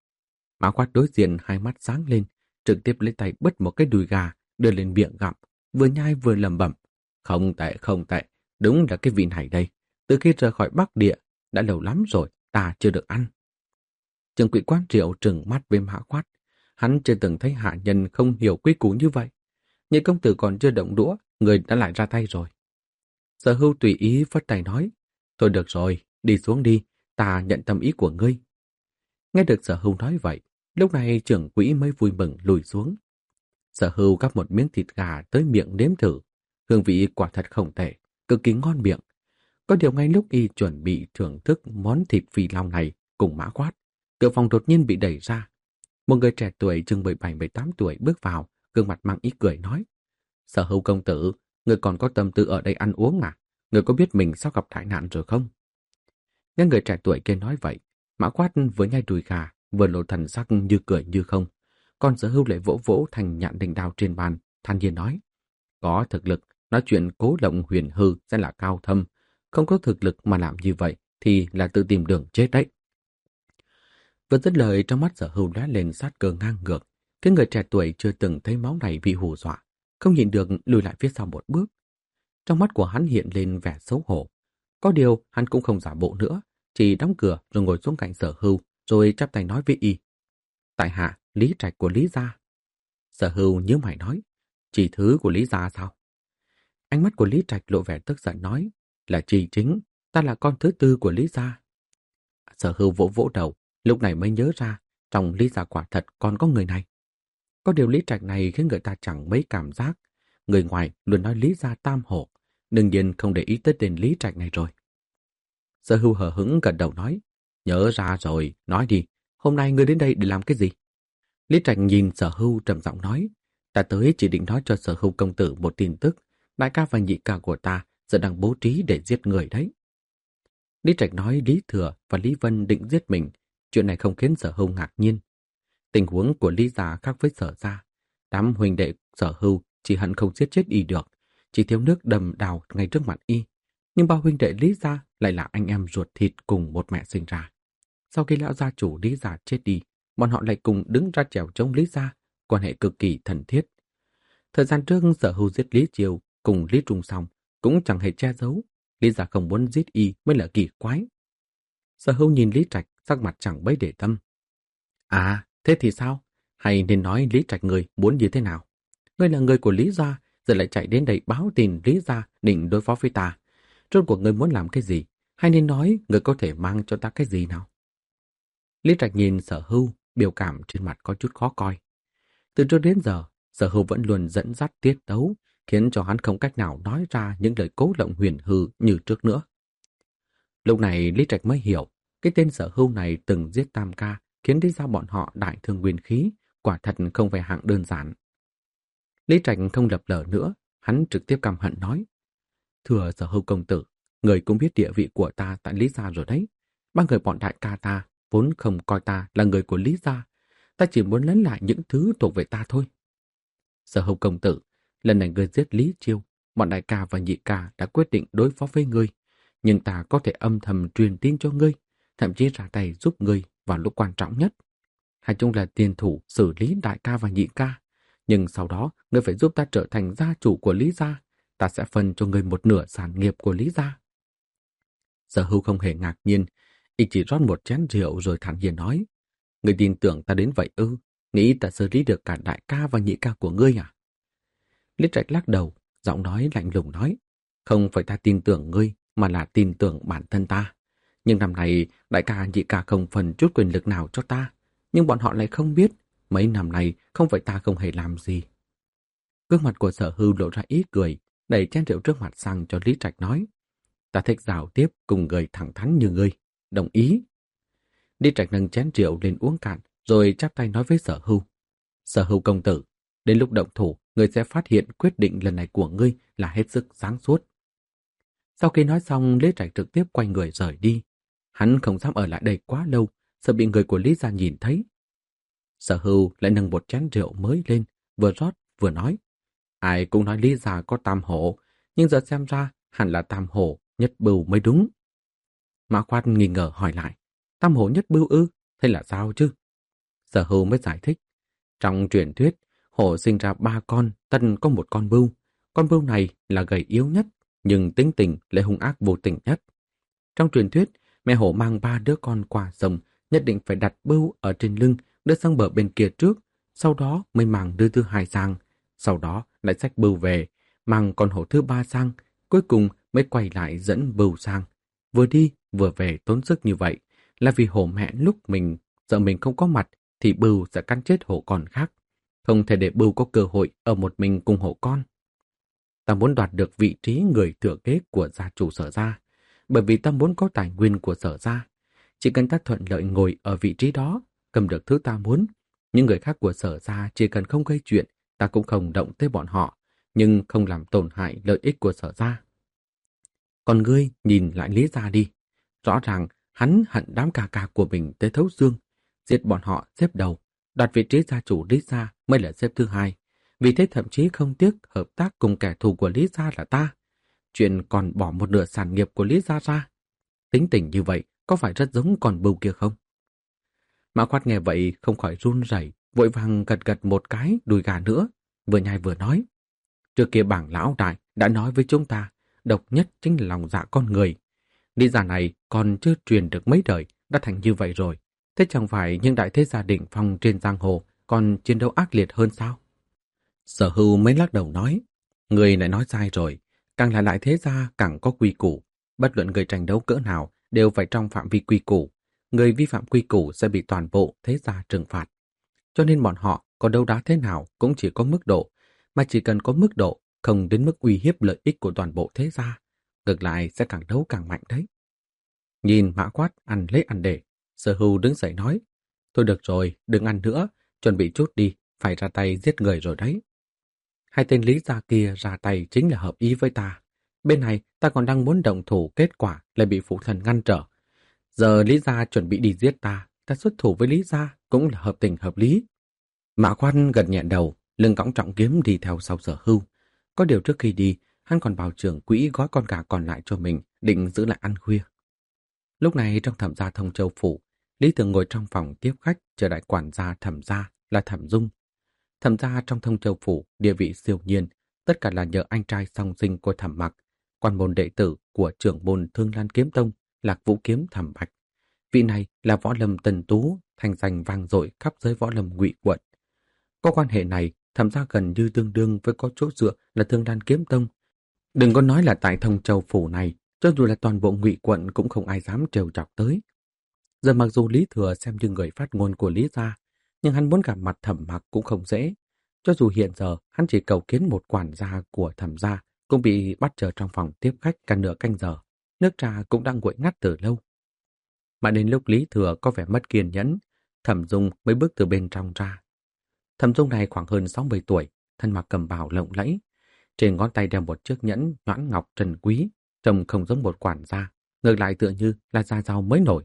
Mã Quát đối diện hai mắt sáng lên, trực tiếp lấy tay bứt một cái đùi gà, đưa lên miệng gặm, vừa nhai vừa lẩm bẩm. Không tệ, đúng là cái vị này đây. Từ khi rời khỏi Bắc Địa, đã lâu lắm rồi, ta chưa được ăn. Trưởng quỹ quán rượu trừng mắt với Mã Quát. Hắn chưa từng thấy hạ nhân không hiểu quy củ như vậy. Nhị công tử còn chưa động đũa, người đã lại ra tay rồi. Sở Hưu tùy ý phất tay nói, thôi được rồi, đi xuống đi, ta nhận tâm ý của ngươi. Nghe được Sở Hưu nói vậy, lúc này trưởng quỹ mới vui mừng lùi xuống. Sở Hưu gắp một miếng thịt gà tới miệng nếm thử. Hương vị quả thật không tệ, cực kỳ ngon miệng. Có điều ngay lúc y chuẩn bị thưởng thức món thịt phi long này cùng Mã Quát, cửa phòng đột nhiên bị đẩy ra. Một người trẻ tuổi chừng 17-18 tuổi bước vào, gương mặt mang ý cười nói: Sở Hưu công tử, người còn có tâm tư ở đây ăn uống à? Người có biết mình sắp gặp tai nạn rồi không? Nghe người trẻ tuổi kia nói vậy, Mã Quát vừa nhai đùi gà, vừa lộ thần sắc như cười như không. Còn Sở Hưu lại vỗ vỗ thành nhạn đình đao trên bàn, than nhiên nói: Có thực lực, nói chuyện cố lộng huyền hư sẽ là cao thâm. Không có thực lực mà làm như vậy thì là tự tìm đường chết đấy. Vừa dứt lời, trong mắt Sở Hưu lóe lên sát cơ ngang ngược. Cái người trẻ tuổi chưa từng thấy máu này bị hù dọa, không nhịn được lùi lại phía sau một bước. Trong mắt của hắn hiện lên vẻ xấu hổ. Có điều hắn cũng không giả bộ nữa, chỉ đóng cửa rồi ngồi xuống cạnh Sở Hưu, rồi chắp tay nói với y: Tại hạ, Lý Trạch của Lý gia. Sở Hưu nhíu mày nói: Chỉ thứ của Lý gia sao? Ánh mắt của Lý Trạch lộ vẻ tức giận nói: Là chỉ chính, ta là con thứ tư của Lý gia. Sở Hưu vỗ vỗ đầu, lúc này mới nhớ ra, trong Lý gia quả thật còn có người này. Có điều Lý Trạch này khiến người ta chẳng mấy cảm giác. Người ngoài luôn nói Lý gia tam hổ, đương nhiên không để ý tới tên Lý Trạch này rồi. Sở Hưu hờ hững gật đầu nói: Nhớ ra rồi, nói đi, hôm nay ngươi đến đây để làm cái gì? Lý Trạch nhìn Sở Hưu trầm giọng nói: Ta tới chỉ định nói cho Sở Hưu công tử một tin tức, đại ca và nhị ca của ta giờ đang bố trí để giết người đấy. Lý Trạch nói Lý Thừa và Lý Vân định giết mình, chuyện này không khiến Sở Hưu ngạc nhiên. Tình huống của Lý gia khác với Sở gia, đám huynh đệ Sở Hưu chỉ hận không giết chết y được, chỉ thiếu nước đầm đào ngay trước mặt y. Nhưng ba huynh đệ Lý gia lại là anh em ruột thịt cùng một mẹ sinh ra. Sau khi lão gia chủ Lý gia chết đi, bọn họ lại cùng đứng ra chèo chống Lý gia, quan hệ cực kỳ thân thiết. Thời gian trước Sở Hưu giết Lý Triều cùng Lý Trung xong cũng chẳng hề che giấu, Lý gia không muốn giết y mới là kỳ quái. Sở Hưu nhìn Lý Trạch, sắc mặt chẳng mấy để tâm. À, thế thì sao? Hay nên nói Lý Trạch người muốn như thế nào? Ngươi là người của Lý gia, giờ lại chạy đến đây báo tin Lý gia định đối phó với ta. Rốt cuộc ngươi muốn làm cái gì? Hay nên nói ngươi có thể mang cho ta cái gì nào? Lý Trạch nhìn Sở Hưu, biểu cảm trên mặt có chút khó coi. Từ trước đến giờ, Sở Hưu vẫn luôn dẫn dắt tiết tấu, khiến cho hắn không cách nào nói ra những lời cố lộng huyền hư như trước nữa. Lúc này Lý Trạch mới hiểu, cái tên Sở Hưu này từng giết Tam Ca, khiến Lý gia bọn họ đại thương nguyên khí, quả thật không phải hạng đơn giản. Lý Trạch không lập lờ nữa, hắn trực tiếp căm hận nói: Thưa Sở Hưu công tử, người cũng biết địa vị của ta tại Lý gia rồi đấy. Ba người bọn đại ca ta vốn không coi ta là người của Lý gia, ta chỉ muốn lấy lại những thứ thuộc về ta thôi. Sở Hưu công tử, lần này ngươi giết Lý Chiêu, bọn đại ca và nhị ca đã quyết định đối phó với ngươi, nhưng ta có thể âm thầm truyền tin cho ngươi, thậm chí ra tay giúp ngươi vào lúc quan trọng nhất. Hai chung là tiền thủ xử lý đại ca và nhị ca, nhưng sau đó ngươi phải giúp ta trở thành gia chủ của Lý gia, ta sẽ phân cho ngươi một nửa sản nghiệp của Lý gia. Sở Hưu không hề ngạc nhiên, y chỉ rót một chén rượu rồi thản nhiên nói: Ngươi tin tưởng ta đến vậy ư? Nghĩ ta xử lý được cả đại ca và nhị ca của ngươi à? Lý Trạch lắc đầu, giọng nói lạnh lùng nói: Không phải ta tin tưởng ngươi, mà là tin tưởng bản thân ta. Nhưng năm nay, đại ca nhị ca không phần chút quyền lực nào cho ta. Nhưng bọn họ lại không biết, mấy năm nay không phải ta không hề làm gì. Gương mặt của Sở Hưu lộ ra ý cười, đẩy chén rượu trước mặt sang cho Lý Trạch nói: Ta thích giao tiếp cùng người thẳng thắn như ngươi. Đồng ý. Lý Trạch nâng chén rượu lên uống cạn, rồi chắp tay nói với Sở Hưu: Sở Hưu công tử, đến lúc động thủ, ngươi sẽ phát hiện quyết định lần này của ngươi là hết sức sáng suốt. Sau khi nói xong, Lý Trạch trực tiếp quay người rời đi. Hắn không dám ở lại đây quá lâu, sợ bị người của Lý gia nhìn thấy. Sở Hưu lại nâng một chén rượu mới lên, vừa rót vừa nói: Ai cũng nói Lý gia có tam hổ, nhưng giờ xem ra hẳn là tam hổ nhất bưu mới đúng. Mã Khoát nghi ngờ hỏi lại: Tam hổ nhất bưu ư? Thế là sao chứ? Sở Hưu mới giải thích: Trong truyền thuyết, hổ sinh ra 3 con, tân có một con bưu. Con bưu này là gầy yếu nhất, nhưng tính tình lại hung ác vô tình nhất. Trong truyền thuyết, mẹ hổ mang 3 đứa con qua sông, nhất định phải đặt bưu ở trên lưng, đưa sang bờ bên kia trước, sau đó mới mang đứa thứ hai sang, sau đó lại xách bưu về, mang con hổ thứ 3 sang, cuối cùng mới quay lại dẫn bưu sang. Vừa đi vừa về tốn sức như vậy là vì hổ mẹ lúc mình sợ mình không có mặt thì Bưu sẽ cắn chết hổ con khác. Không thể để Bưu có cơ hội ở một mình cùng hổ con. Ta muốn đoạt được vị trí người thừa kế của gia chủ Sở gia, bởi vì ta muốn có tài nguyên của Sở gia. Chỉ cần ta thuận lợi ngồi ở vị trí đó, cầm được thứ ta muốn. Những người khác của Sở gia chỉ cần không gây chuyện, ta cũng không động tới bọn họ, nhưng không làm tổn hại lợi ích của Sở gia. Còn ngươi nhìn lại Lý gia đi. Rõ ràng hắn hận đám ca ca của mình tới thấu xương, giết bọn họ xếp đầu, đoạt vị trí gia chủ Lý gia mới là xếp thứ hai. Vì thế thậm chí không tiếc hợp tác cùng kẻ thù của Lý gia là ta. Chuyện còn bỏ một nửa sản nghiệp của Lý gia ra. Tính tình như vậy có phải rất giống con bưu kia không? Mã Khoát nghe vậy không khỏi run rẩy, vội vàng gật gật một cái đùi gà nữa, vừa nhai vừa nói. Trước kia bảng lão đại đã nói với chúng ta, độc nhất chính là lòng dạ con người. Lý gia này còn chưa truyền được mấy đời đã thành như vậy rồi. Thế chẳng phải những đại thế gia đỉnh phong trên giang hồ còn chiến đấu ác liệt hơn sao? Sở Hưu mới lắc đầu nói, người lại nói sai rồi, càng là đại thế gia càng có quy củ, bất luận người tranh đấu cỡ nào đều phải trong phạm vi quy củ, người vi phạm quy củ sẽ bị toàn bộ thế gia trừng phạt. Cho nên bọn họ có đấu đá thế nào cũng chỉ có mức độ, mà chỉ cần có mức độ, không đến mức uy hiếp lợi ích của toàn bộ thế gia, ngược lại sẽ càng đấu càng mạnh đấy. Nhìn Mã Quát ăn lấy ăn để, Sở Hưu đứng dậy nói, thôi được rồi, đừng ăn nữa, chuẩn bị chút đi, phải ra tay giết người rồi đấy. Hai tên Lý gia kia ra tay chính là hợp ý với ta. Bên này ta còn đang muốn động thủ, kết quả lại bị phụ thần ngăn trở. Giờ Lý gia chuẩn bị đi giết ta, ta xuất thủ với Lý gia cũng là hợp tình hợp lý. Mã Khoan gật nhẹ đầu, lưng cõng trọng kiếm đi theo sau Sở Hưu. Có điều trước khi đi, hắn còn bảo trưởng quỹ gói con gà còn lại cho mình, định giữ lại ăn khuya. Lúc này trong Thẩm gia Thông Châu phủ, Lý Thường ngồi trong phòng tiếp khách chờ đại quản gia Thẩm gia là Thẩm Dung. Thẩm gia trong Thông Châu phủ địa vị siêu nhiên, tất cả là nhờ anh trai song sinh của Thẩm Mặc, quan môn đệ tử của trưởng môn Thương Lan Kiếm Tông, Lạc Vũ Kiếm Thẩm Bạch. Vị này là võ lâm tần tú, thành danh vang dội khắp giới võ lâm Ngụy quận. Có quan hệ này, Thẩm gia gần như tương đương với có chỗ dựa là Thương Lan Kiếm Tông. Đừng có nói là tại Thông Châu phủ này, cho dù là toàn bộ Ngụy quận cũng không ai dám trêu chọc tới. Giờ mặc dù Lý Thừa xem như người phát ngôn của Lý gia, nhưng hắn muốn gặp mặt Thẩm Mặc cũng không dễ. Cho dù hiện giờ hắn chỉ cầu kiến một quản gia của Thẩm gia cũng bị bắt chờ trong phòng tiếp khách cả nửa canh giờ. Nước trà cũng đang nguội ngắt từ lâu. Mà đến lúc Lý Thừa có vẻ mất kiên nhẫn, Thẩm Dung mới bước từ bên trong ra. Thẩm Dung này khoảng hơn 60 tuổi, thân mặc cầm bào lộng lẫy. Trên ngón tay đeo một chiếc nhẫn nhãn ngọc trân quý, trông không giống một quản gia, ngược lại tựa như là gia giàu mới nổi.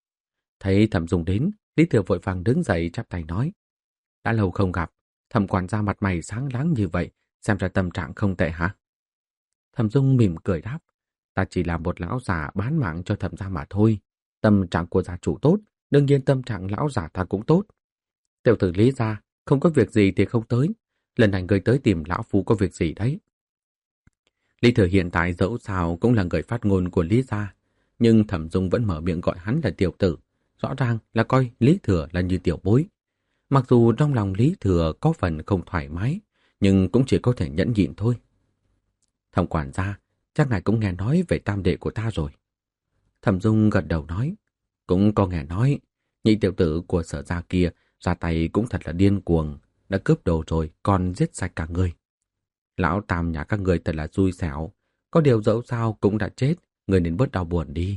Thấy Thẩm Dung đến, Lý Thừa vội vàng đứng dậy chắp tay nói. Đã lâu không gặp, Thẩm quản gia mặt mày sáng láng như vậy, xem ra tâm trạng không tệ hả? Thẩm Dung mỉm cười đáp. Ta chỉ là một lão già bán mạng cho Thẩm gia mà thôi. Tâm trạng của gia chủ tốt, đương nhiên tâm trạng lão già ta cũng tốt. Tiểu tử Lý gia, không có việc gì thì không tới. Lần này người tới tìm lão phu có việc gì đấy? Lý Thừa hiện tại dẫu sao cũng là người phát ngôn của Lý gia, nhưng Thẩm Dung vẫn mở miệng gọi hắn là tiểu tử. Rõ ràng là coi Lý Thừa là như tiểu bối. Mặc dù trong lòng Lý Thừa có phần không thoải mái, nhưng cũng chỉ có thể nhẫn nhịn thôi. Thẩm quản gia, chắc ngài cũng nghe nói về tam đệ của ta rồi. Thẩm Dung gật đầu nói, cũng có nghe nói, nhị tiểu tử của Sở gia kia ra tay cũng thật là điên cuồng, đã cướp đồ rồi còn giết sạch cả người. Lão tam nhà các người thật là xui xẻo, có điều dẫu sao cũng đã chết, người nên bớt đau buồn đi.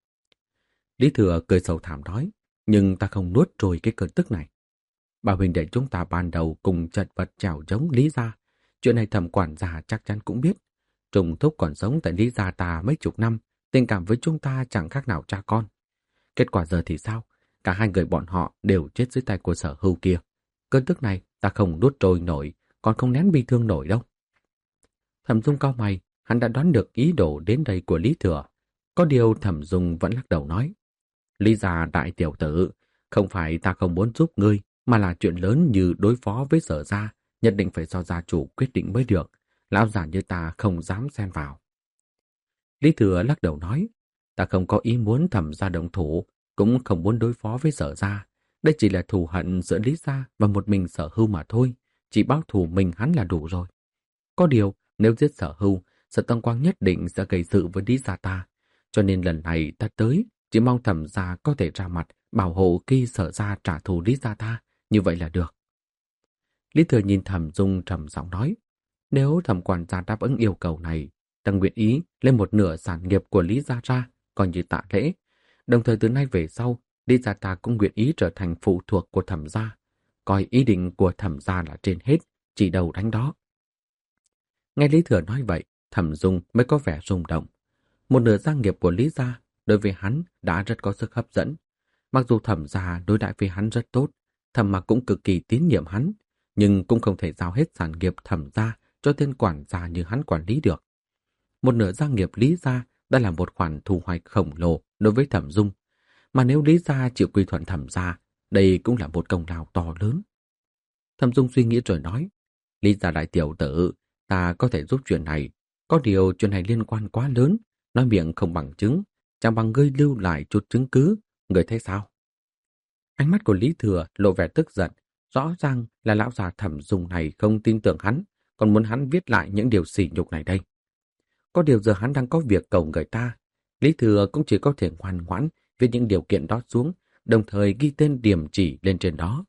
Lý Thừa cười sầu thảm nói, nhưng ta không nuốt trôi cái cơn tức này. Bà huynh đệ chúng ta ban đầu cùng chật vật chèo chống Lý gia, chuyện này Thẩm quản gia chắc chắn cũng biết. Trùng Thúc còn sống tại Lý gia ta mấy chục năm, tình cảm với chúng ta chẳng khác nào cha con. Kết quả giờ thì sao? Cả hai người bọn họ đều chết dưới tay của Sở Hưu kia. Cơn tức này ta không nuốt trôi nổi, còn không nén bi thương nổi đâu. Thẩm Dung cau mày, hắn đã đoán được ý đồ đến đây của Lý Thừa. Có điều Thẩm Dung vẫn lắc đầu nói, Lý gia đại tiểu tử, không phải ta không muốn giúp ngươi, mà là chuyện lớn như đối phó với Sở gia, nhất định phải do gia chủ quyết định mới được. Lão già như ta không dám xen vào. Lý Thừa lắc đầu nói, ta không có ý muốn Thẩm gia động thủ, cũng không muốn đối phó với Sở gia. Đây chỉ là thù hận giữa Lý gia và một mình Sở Hưu mà thôi, chỉ báo thù mình hắn là đủ rồi. Có điều, nếu giết Sở Hưu, Sở Tông Quang nhất định sẽ gây sự với Lý gia ta. Cho nên lần này ta tới, chỉ mong Thẩm gia có thể ra mặt bảo hộ khi Sở gia trả thù Lý gia ta, như vậy là được. Lý Thừa nhìn Thẩm Dung trầm giọng nói, nếu Thẩm quản gia đáp ứng yêu cầu này, ta nguyện ý lên một nửa sản nghiệp của Lý gia ra, coi như tạ lễ. Đồng thời từ nay về sau, Lý gia ta cũng nguyện ý trở thành phụ thuộc của Thẩm gia, coi ý định của Thẩm gia là trên hết, chỉ đầu đánh đó. Nghe Lý Thừa nói vậy, Thẩm Dung mới có vẻ rung động. Một nửa gia nghiệp của Lý gia đối với hắn đã rất có sức hấp dẫn. Mặc dù Thẩm gia đối đãi với hắn rất tốt, Thẩm Mặc cũng cực kỳ tín nhiệm hắn, nhưng cũng không thể giao hết sản nghiệp Thẩm gia cho tên quản gia như hắn quản lý được. Một nửa gia nghiệp Lý gia đã là một khoản thu hoạch khổng lồ đối với Thẩm Dung, mà nếu Lý gia chịu quy thuận Thẩm gia, đây cũng là một công lao to lớn. Thẩm Dung suy nghĩ rồi nói, Lý gia đại tiểu tử, ta có thể giúp chuyện này, có điều chuyện này liên quan quá lớn, nói miệng không bằng chứng, chẳng bằng ngươi lưu lại chút chứng cứ, ngươi thấy sao? Ánh mắt của Lý Thừa lộ vẻ tức giận, rõ ràng là lão già Thẩm Dung này không tin tưởng hắn, còn muốn hắn viết lại những điều sỉ nhục này đây. Có điều giờ hắn đang có việc cầu người ta, Lý Thừa cũng chỉ có thể ngoan ngoãn viết những điều kiện đó xuống, đồng thời ghi tên điểm chỉ lên trên đó.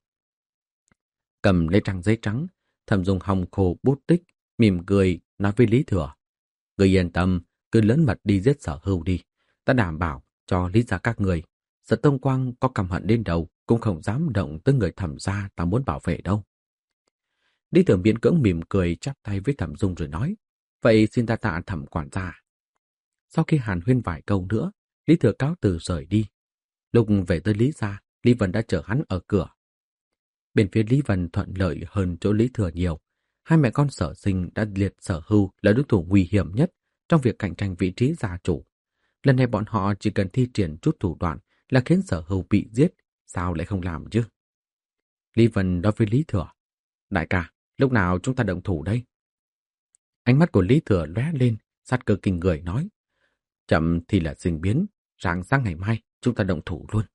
Cầm lấy trang giấy trắng, Thẩm Dung hòng khô bút tích, mỉm cười nói với Lý Thừa, ngươi yên tâm, cứ lớn mật đi giết Sở Hưu đi, ta đảm bảo cho Lý gia các người, Sở Tông Quang có căm hận đến đâu cũng không dám động tới người Thẩm gia ta muốn bảo vệ đâu. Lý Thừa miễn cưỡng mỉm cười chắp tay với Thẩm Dung rồi nói, vậy xin ta tạ Thẩm quản gia. Sau khi hàn huyên vài câu nữa, Lý Thừa cáo từ rời đi. Lúc về tới Lý gia, Lý Vân đã chờ hắn ở cửa. Bên phía Lý Vân thuận lợi hơn chỗ Lý Thừa nhiều. Hai mẹ con Sở Sinh đã liệt Sở Hưu là đối thủ nguy hiểm nhất trong việc cạnh tranh vị trí gia chủ. Lần này bọn họ chỉ cần thi triển chút thủ đoạn là khiến Sở Hưu bị giết, sao lại không làm chứ? Lý Vân nói với Lý Thừa, đại ca, lúc nào chúng ta động thủ đây? Ánh mắt của Lý Thừa lóe lên, sát cơ kinh người nói, chậm thì là sinh biến, rạng sáng ngày mai chúng ta động thủ luôn.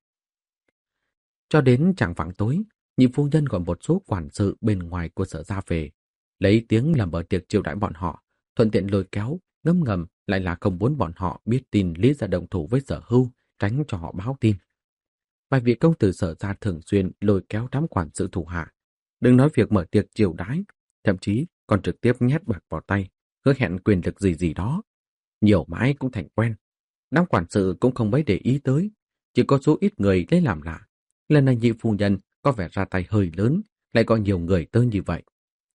Cho đến chạng vạng tối, nhị phu nhân gọi một số quản sự bên ngoài của Sở gia về, lấy tiếng làm bữa tiệc chiêu đãi bọn họ, thuận tiện lôi kéo, ngấm ngầm lại là không muốn bọn họ biết tin Lý gia động thủ với Sở Hưu, tránh cho họ báo tin. Vài vị công tử Sở gia thường xuyên lôi kéo đám quản sự thủ hạ, đừng nói việc mở tiệc chiêu đãi, thậm chí còn trực tiếp nhét bạc vào tay, hứa hẹn quyền lực gì gì đó. Nhiều mãi cũng thành quen. Đám quản sự cũng không mấy để ý tới, chỉ có số ít người lấy làm lạ. Lần này nhị phu nhân có vẻ ra tay hơi lớn, lại có nhiều người tới như vậy.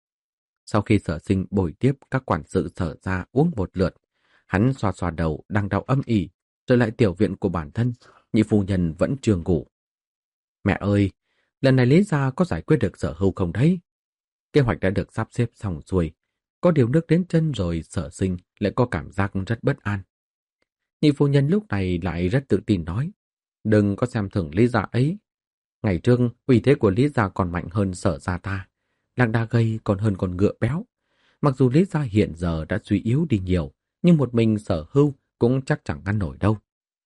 Sau khi Sở Sinh bồi tiếp các quản sự Sở gia uống một lượt, hắn xoa xoa đầu đang đau âm ỉ, trở lại tiểu viện của bản thân, nhị phu nhân vẫn chưa ngủ. Mẹ ơi, lần này Lý gia có giải quyết được Sở Hưu không đấy? Kế hoạch đã được sắp xếp xong xuôi, có điều nước đến chân rồi Sở Sinh lại có cảm giác rất bất an. Nhị phu nhân lúc này lại rất tự tin nói, đừng có xem thường Lý gia ấy. Ngày trước, uy thế của Lý gia còn mạnh hơn Sở gia ta, lạc đà gầy còn hơn con ngựa béo. Mặc dù Lý gia hiện giờ đã suy yếu đi nhiều, nhưng một mình Sở Hưu cũng chắc chẳng ngăn nổi đâu.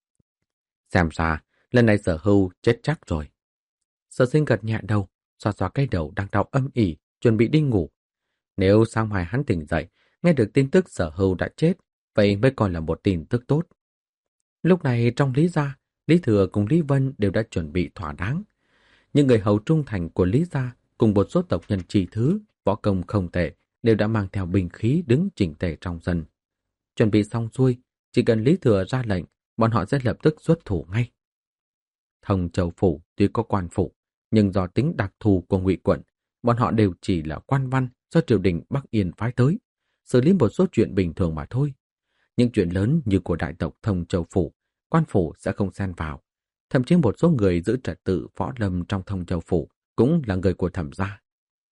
Xem ra, lần này Sở Hưu chết chắc rồi. Sở Sinh gật nhẹ đầu, xoa xoa cái đầu đang đau âm ỉ, chuẩn bị đi ngủ. Nếu sáng mai hắn tỉnh dậy, nghe được tin tức Sở Hưu đã chết, vậy mới còn là một tin tức tốt. Lúc này trong Lý gia, Lý Thừa cùng Lý Vân đều đã chuẩn bị thỏa đáng. Những người hầu trung thành của Lý gia cùng một số tộc nhân chỉ thứ, võ công không tệ, đều đã mang theo binh khí đứng chỉnh tề trong sân. Chuẩn bị xong xuôi, chỉ cần Lý Thừa ra lệnh, bọn họ sẽ lập tức xuất thủ ngay. Thông Châu phủ tuy có quan phủ, nhưng do tính đặc thù của Ngụy quận, bọn họ đều chỉ là quan văn do triều đình Bắc Yên phái tới, xử lý một số chuyện bình thường mà thôi. Những chuyện lớn như của đại tộc Thông Châu phủ, quan phủ sẽ không xen vào. Thậm chí một số người giữ trật tự võ lâm trong Thông Châu phủ cũng là người của Thẩm gia.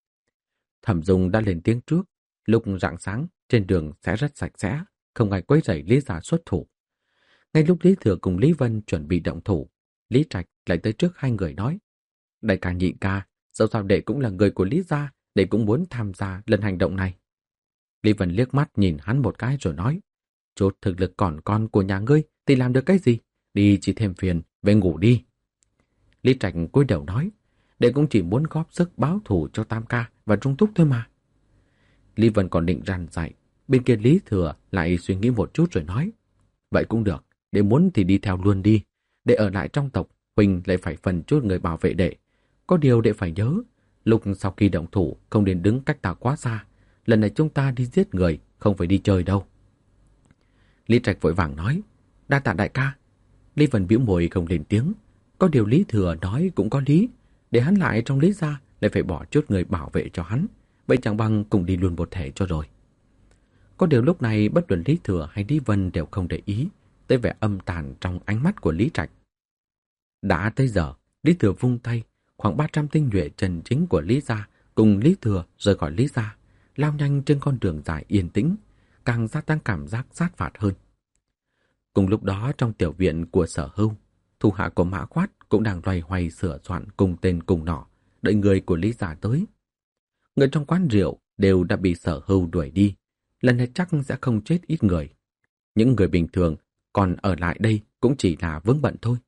Thẩm Dung đã lên tiếng trước, lúc rạng sáng trên đường sẽ rất sạch sẽ, không ai quấy rầy Lý gia xuất thủ. Ngay lúc Lý Thừa cùng Lý Vân chuẩn bị động thủ, Lý Trạch lại tới trước hai người nói, đại ca nhị ca, dẫu sao đệ cũng là người của Lý gia, đệ cũng muốn tham gia lần hành động này. Lý Vân liếc mắt nhìn hắn một cái rồi nói, chút thực lực còn con của nhà ngươi thì làm được cái gì? Đi chỉ thêm phiền, về ngủ đi. Lý Trạch cúi đầu nói, đệ cũng chỉ muốn góp sức báo thù cho Tam ca và Trung Thúc thôi mà. Lý Vân còn định răn dạy, bên kia Lý Thừa lại suy nghĩ một chút rồi nói, vậy cũng được, Đệ muốn thì đi theo luôn đi. Đệ ở lại trong tộc, huynh lại phải phần chút người bảo vệ đệ. Có điều đệ phải nhớ, lúc sau khi động thủ không nên đứng cách ta quá xa. Lần này chúng ta đi giết người, không phải đi chơi đâu. Lý Trạch vội vàng nói, đa tạ đại ca. Lý Vân bĩu môi không lên tiếng. Có điều Lý Thừa nói cũng có lý. Để hắn lại trong Lý gia lại phải bỏ chút người bảo vệ cho hắn. Vậy chẳng bằng cùng đi luôn một thể cho rồi. Có điều lúc này bất luận Lý Thừa hay Lý Vân đều không để ý tới vẻ âm tàn trong ánh mắt của Lý Trạch. Đã tới giờ, Lý Thừa vung tay, khoảng 300 tinh nhuệ chân chính của Lý gia cùng Lý Thừa rời khỏi Lý gia, lao nhanh trên con đường dài yên tĩnh, càng gia tăng cảm giác sát phạt hơn. Cùng lúc đó trong tiểu viện của Sở Hưu, thủ hạ của Mã Khoát cũng đang loay hoay sửa soạn cùng tên cùng nọ, đợi người của Lý gia tới. Người trong quán rượu đều đã bị Sở Hưu đuổi đi, lần này chắc sẽ không chết ít người. Những người bình thường còn ở lại đây cũng chỉ là vướng bận thôi.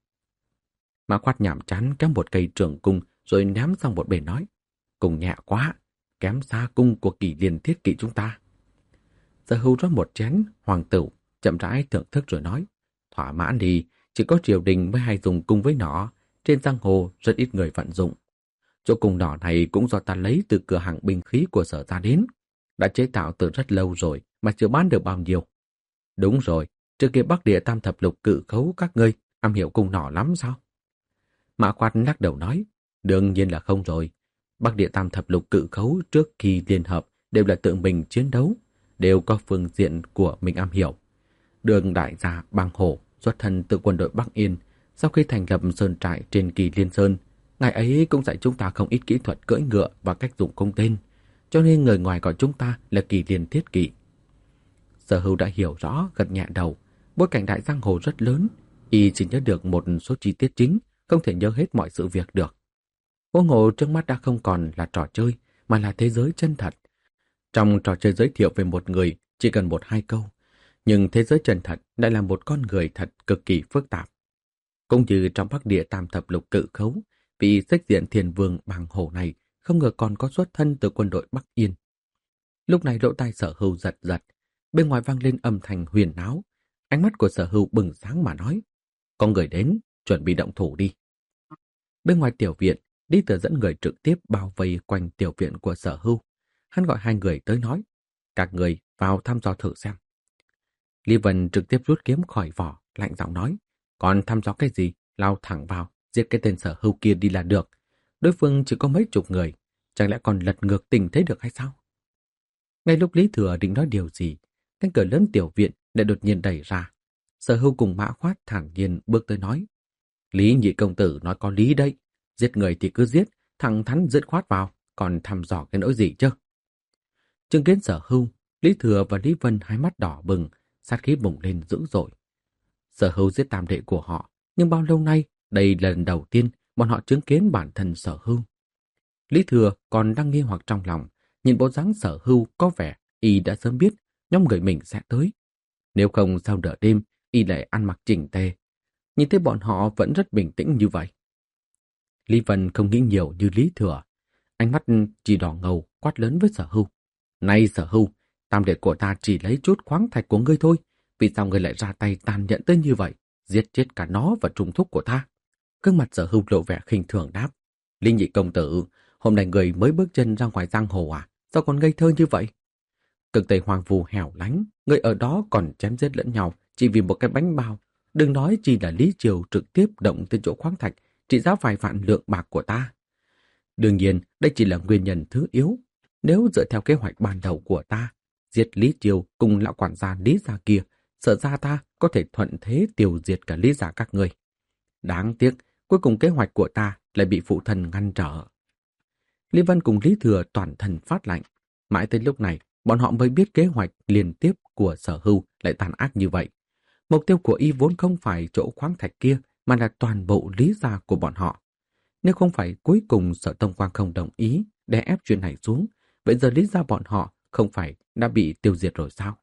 Mã Khoát nhàm chán kéo một cây trường cung rồi ném sang một bên nói, cung nhẹ quá, kém xa cung của Kỷ Liên Thiết Kỵ chúng ta. Sở Hưu rót một chén hoàng tửu, chậm rãi thưởng thức rồi nói, thỏa mãn đi, chỉ có triều đình mới hay dùng cung với nỏ, trên giang hồ rất ít người vận dụng. Chỗ cung nỏ này cũng do ta lấy từ cửa hàng binh khí của Sở gia đến, đã chế tạo từ rất lâu rồi mà chưa bán được bao nhiêu. Đúng rồi, trước kia Bắc Địa Tam Thập Lục Cự Khấu các ngươi am hiểu cung nỏ lắm sao? Mã Khoát lắc đầu nói, đương nhiên là không rồi. Bắc Địa Tam Thập Lục Cự Khấu trước khi liên hợp đều là tự mình chiến đấu, đều có phương diện của mình am hiểu. Đường đại gia Bang Hổ xuất thân từ quân đội Bắc Yên, sau khi thành lập sơn trại trên Kỳ Liên Sơn, ngài ấy cũng dạy chúng ta không ít kỹ thuật cưỡi ngựa và cách dùng cung tên, cho nên người ngoài gọi chúng ta là Kỳ Liên Thiết Kỵ. Sở Hưu đã hiểu rõ, gật nhẹ đầu. Bối cảnh đại giang hồ rất lớn, y chỉ nhớ được một số chi tiết chính, không thể nhớ hết mọi sự việc được. Huống hồ trước mắt đã không còn là trò chơi, mà là thế giới chân thật. Trong trò chơi giới thiệu về một người chỉ cần 1-2 câu, nhưng thế giới chân thật lại là một con người thật cực kỳ phức tạp. Cũng như trong Bắc Địa Tam Thập Lục Cự Khấu, vị xích diện thiền vương Bàng Hổ này không ngờ còn có xuất thân từ quân đội Bắc Yên. Lúc này lỗ tai Sở Hưu giật giật, bên ngoài vang lên âm thanh huyền áo. Ánh mắt của Sở Hưu bừng sáng mà nói, có người đến, chuẩn bị động thủ đi. Bên ngoài tiểu viện, Lý Thừa dẫn người trực tiếp bao vây quanh tiểu viện của Sở Hưu. Hắn gọi 2 người tới nói, các người vào thăm dò thử xem. Lý Vân trực tiếp rút kiếm khỏi vỏ, lạnh giọng nói, còn thăm dò cái gì, lao thẳng vào, giết cái tên Sở Hưu kia đi là được. Đối phương chỉ có mấy chục người, chẳng lẽ còn lật ngược tình thế được hay sao? Ngay lúc Lý Thừa định nói điều gì, cánh cửa lớn tiểu viện lại đột nhiên đẩy ra. Sở Hưu cùng Mã Khoát thản nhiên bước tới nói, Lý nhị công tử nói có lý đấy, giết người thì cứ giết, thẳng thắn dứt khoát vào, còn thăm dò cái nỗi gì chứ? Chứng kiến Sở Hưu, Lý Thừa và Lý Vân hai mắt đỏ bừng, sát khí bùng lên dữ dội. Sở Hưu giết tam đệ của họ, nhưng bao lâu nay, đây là lần đầu tiên bọn họ chứng kiến bản thân Sở Hưu. Lý Thừa còn đang nghi hoặc trong lòng, nhìn bộ dáng Sở Hưu có vẻ y đã sớm biết nhóm người mình sẽ tới. Nếu không sau nửa đêm, y lại ăn mặc chỉnh tề. Nhìn thấy bọn họ vẫn rất bình tĩnh như vậy. Lý Vân không nghĩ nhiều như Lý Thừa. Ánh mắt chỉ đỏ ngầu quát lớn với Sở Hưu. Này Sở Hưu, tam đệ của ta chỉ lấy chút khoáng thạch của ngươi thôi. Vì sao ngươi lại ra tay tàn nhẫn tới như vậy? Giết chết cả nó và trùng thúc của ta. Gương mặt Sở Hưu lộ vẻ khinh thường đáp. Lý nhị công tử, hôm nay người mới bước chân ra ngoài giang hồ à? Sao còn ngây thơ như vậy? Cực Tây hoang vu hẻo lánh, người ở đó còn chém giết lẫn nhau chỉ vì một cái bánh bao. Đừng nói chỉ là Lý Triều trực tiếp động tới chỗ khoáng thạch, trị giá vài vạn lượng bạc của ta. Đương nhiên, đây chỉ là nguyên nhân thứ yếu. Nếu dựa theo kế hoạch ban đầu của ta, diệt Lý Triều cùng lão quản gia Lý gia kia, sợ ra ta có thể thuận thế tiêu diệt cả Lý gia các ngươi. Đáng tiếc, cuối cùng kế hoạch của ta lại bị phụ thân ngăn trở. Lý Vân cùng Lý Thừa toàn thân phát lạnh. Mãi tới lúc này, bọn họ mới biết kế hoạch liên tiếp của Sở Hưu lại tàn ác như vậy. Mục tiêu của y vốn không phải chỗ khoáng thạch kia, mà là toàn bộ Lý gia của bọn họ. Nếu không phải cuối cùng Sở Tông Quang không đồng ý để ép chuyện này xuống, vậy giờ Lý gia bọn họ không phải đã bị tiêu diệt rồi sao?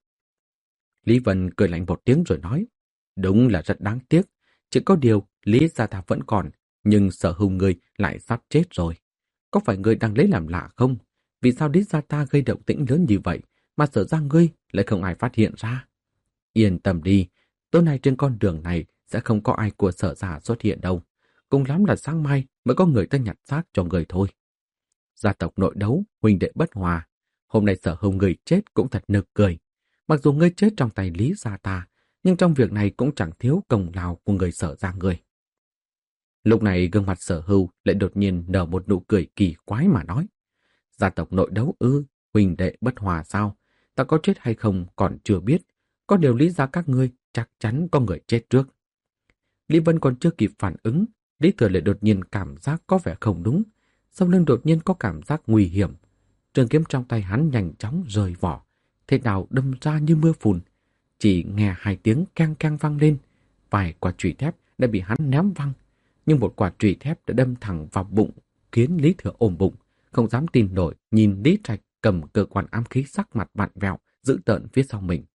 Lý Vân cười lạnh một tiếng rồi nói, đúng là rất đáng tiếc. Chỉ có điều Lý gia ta vẫn còn, nhưng Sở Hưu ngươi lại sắp chết rồi. Có phải ngươi đang lấy làm lạ không? Vì sao Lý gia ta gây động tĩnh lớn như vậy mà Sở gia ngươi lại không ai phát hiện ra? Yên tâm đi, Tối nay trên con đường này sẽ không có ai của Sở gia xuất hiện đâu. Cùng lắm là sáng mai mới có người ta nhặt xác cho người thôi. Gia tộc nội đấu, huynh đệ bất hòa. Hôm nay Sở Hưu người chết cũng thật nực cười. Mặc dù ngươi chết trong tay Lý gia ta, nhưng trong việc này cũng chẳng thiếu công lao của người Sở gia người. Lúc này gương mặt Sở Hưu lại đột nhiên nở một nụ cười kỳ quái mà nói. Gia tộc nội đấu ư, huynh đệ bất hòa sao? Ta có chết hay không còn chưa biết. Có điều Lý gia các ngươi chắc chắn có người chết trước. Lý Vân còn chưa kịp phản ứng, Lý Thừa lại đột nhiên cảm giác có vẻ không đúng. Sau lưng đột nhiên có cảm giác nguy hiểm. Trường kiếm trong tay hắn nhanh chóng rời vỏ. Thế nào đâm ra như mưa phùn. Chỉ nghe hai tiếng keng keng vang lên. Vài quả chùy thép đã bị hắn ném văng. Nhưng một quả chùy thép đã đâm thẳng vào bụng, khiến Lý Thừa ôm bụng. Không dám tin nổi, nhìn Lý Trạch cầm cơ quan ám khí, sắc mặt vặn vẹo, giữ tợn phía sau mình.